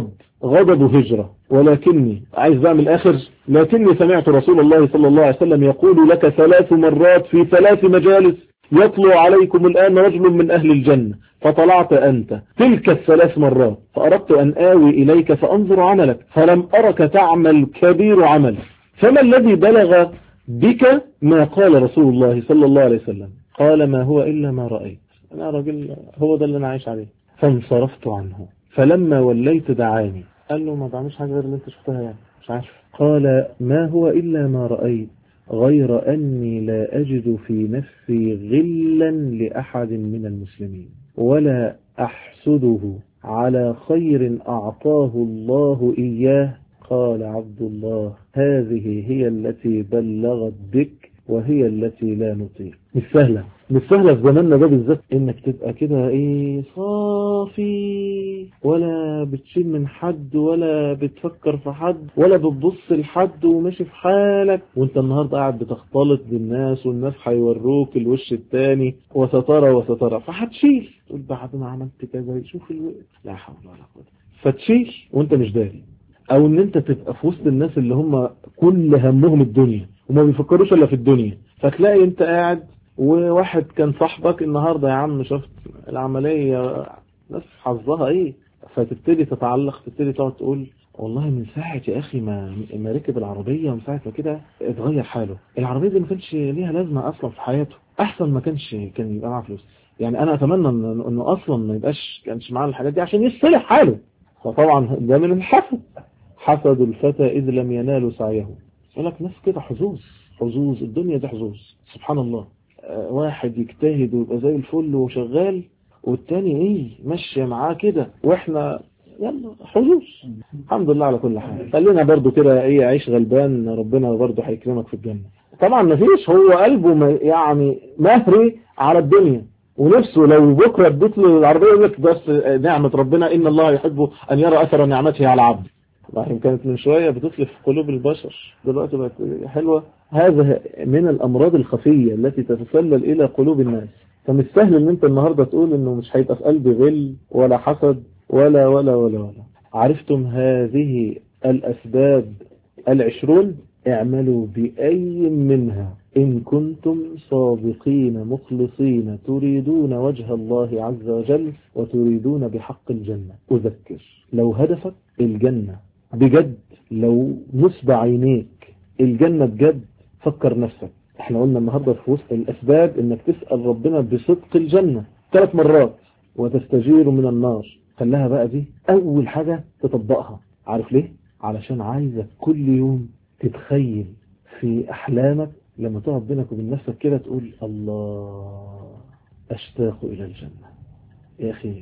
غضب هجرة، ولكني عايز بقى من الآخر، لكني سمعت رسول الله صلى الله عليه وسلم يقول لك 3 مرات في 3 مجالس: يطلع عليكم الآن رجل من أهل الجنة. فطلعت أنت تلك 3 مرات، فأردت أن آوي إليك فأنظر عملك، فلم أرك تعمل كبير عمل، فما الذي بلغ بك ما قال رسول الله صلى الله عليه وسلم؟ قال: ما هو إلا ما رأيت. أنا راجل، هو ده اللي أنا عايش عليه. فانصرفت عنه، فلما وليت دعاني. قال له: ما بعملش حاجة غير اللي انت شفتها، يعني مش عارف. قال: ما هو إلا ما رأيت، غير أني لا أجد في نفسي غلا لأحد من المسلمين، ولا أحسده على خير أعطاه الله إياه. قال عبد الله: هذه هي التي بلغت بك، وهي التي لا نطيق. مش سهلة في زماننا ده بالذات، انك تبقى كده صافي، ولا بتشيل من حد، ولا بتفكر في حد، ولا بتبص لحد، وماشي في حالك، وانت النهاردة قاعد بتختلط بالناس، والناس هيوروك الوش التاني، وسترى فهتشيل، تقول بعد ما عملت كذا شوف لا حول ولا قوة، فتشيل وانت مش داري. او ان انت تبقى في وسط الناس اللي هم كل همهم الدنيا وما بيفكروش الا في الدنيا، فتلاقي انت قاعد وواحد كان صاحبك النهاردة: يا عم شفت العملية، ناس حظها فتبتدي تتعلق، تبتدي تقعد تقول: والله من ساعة يا اخي ما ركب العربية، ومن ساعة ما كده اتغير حاله. العربية دي ما كانش ليها لازمة اصلا في حياته، احسن ما كان يبقى معاه فلوس. يعني انا اتمنى انه اصلا ما كانش معاه الحاجات دي عشان يصلح حاله. فطبعا ده من الحسد، حسد الفتى إذ لم ينال سعيه. يقول لك ناس كده حظوظ، الدنيا دي حظوظ، سبحان الله. واحد يجتهد ويبقى زي الفل وشغال، والتاني ماشية معاه كده، واحنا يلا حظوظ. الحمد لله على كل حال. خلينا برضو كده عيش غلبان، ربنا برضو هيكرمك في الجنة. طبعا مفيش، هو قلبه يعني مهري على الدنيا، ونفسه لو بكرة اديت له العربية يقول لك بس نعمة ربنا، إن الله يحب أن يرى أثر نعمته على عبده. لكن كانت من شوية بتتلف قلوب البشر، دلوقتي بقت حلوة. هذا من الأمراض الخفية التي تتسلل إلى قلوب الناس. فمش سهل ان انت النهاردة تقول انه مش هيبقى في قلبي غل ولا حسد ولا. عرفتم هذه الأسباب 20 اعملوا بأي منها إن كنتم صادقين مخلصين تريدون وجه الله عز وجل وتريدون بحق الجنة. أذكر، لو هدفك الجنة بجد، لو نصب عينيك الجنة بجد، فكر نفسك. احنا قلنا النهاردة في وسط الأسباب انك تسأل ربنا بصدق الجنة 3 مرات وتستجير من النار. خليها بقى دي أول حاجة تطبقها. عارف ليه؟ علشان عايزك كل يوم تتخيل في أحلامك لما تقعد بينك وبين نفسك كده تقول الله أشتاق إلى الجنة. يا أخي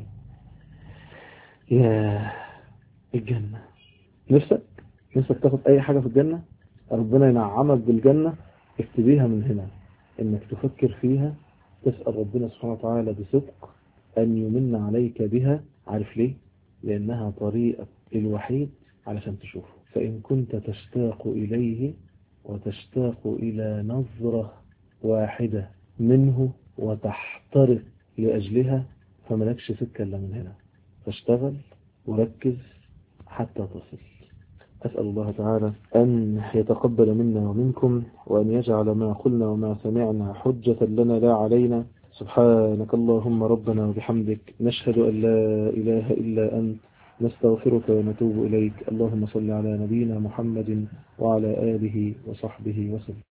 يا الجنة، نفسك تاخد أي حاجة في الجنة، ربنا ينعمك بالجنة، اكتبيها من هنا إنك تفكر فيها، تسأل ربنا سبحانه وتعالى بصدق أن يمن عليك بها. عارف ليه؟ لأنها طريقك الوحيد علشان تشوفه. فإن كنت تشتاق إليه وتشتاق إلى نظرة واحدة منه وتحترق لأجلها فملكش سكة إلا من هنا. فاشتغل وركز حتى تصل. أسأل الله تعالى أن يتقبل منا ومنكم وأن يجعل ما قلنا وما سمعنا حجة لنا لا علينا. سبحانك اللهم ربنا وبحمدك، نشهد أن لا إله إلا أنت، نستغفرك ونتوب إليك. اللهم صل على نبينا محمد وعلى آله وصحبه وسلم.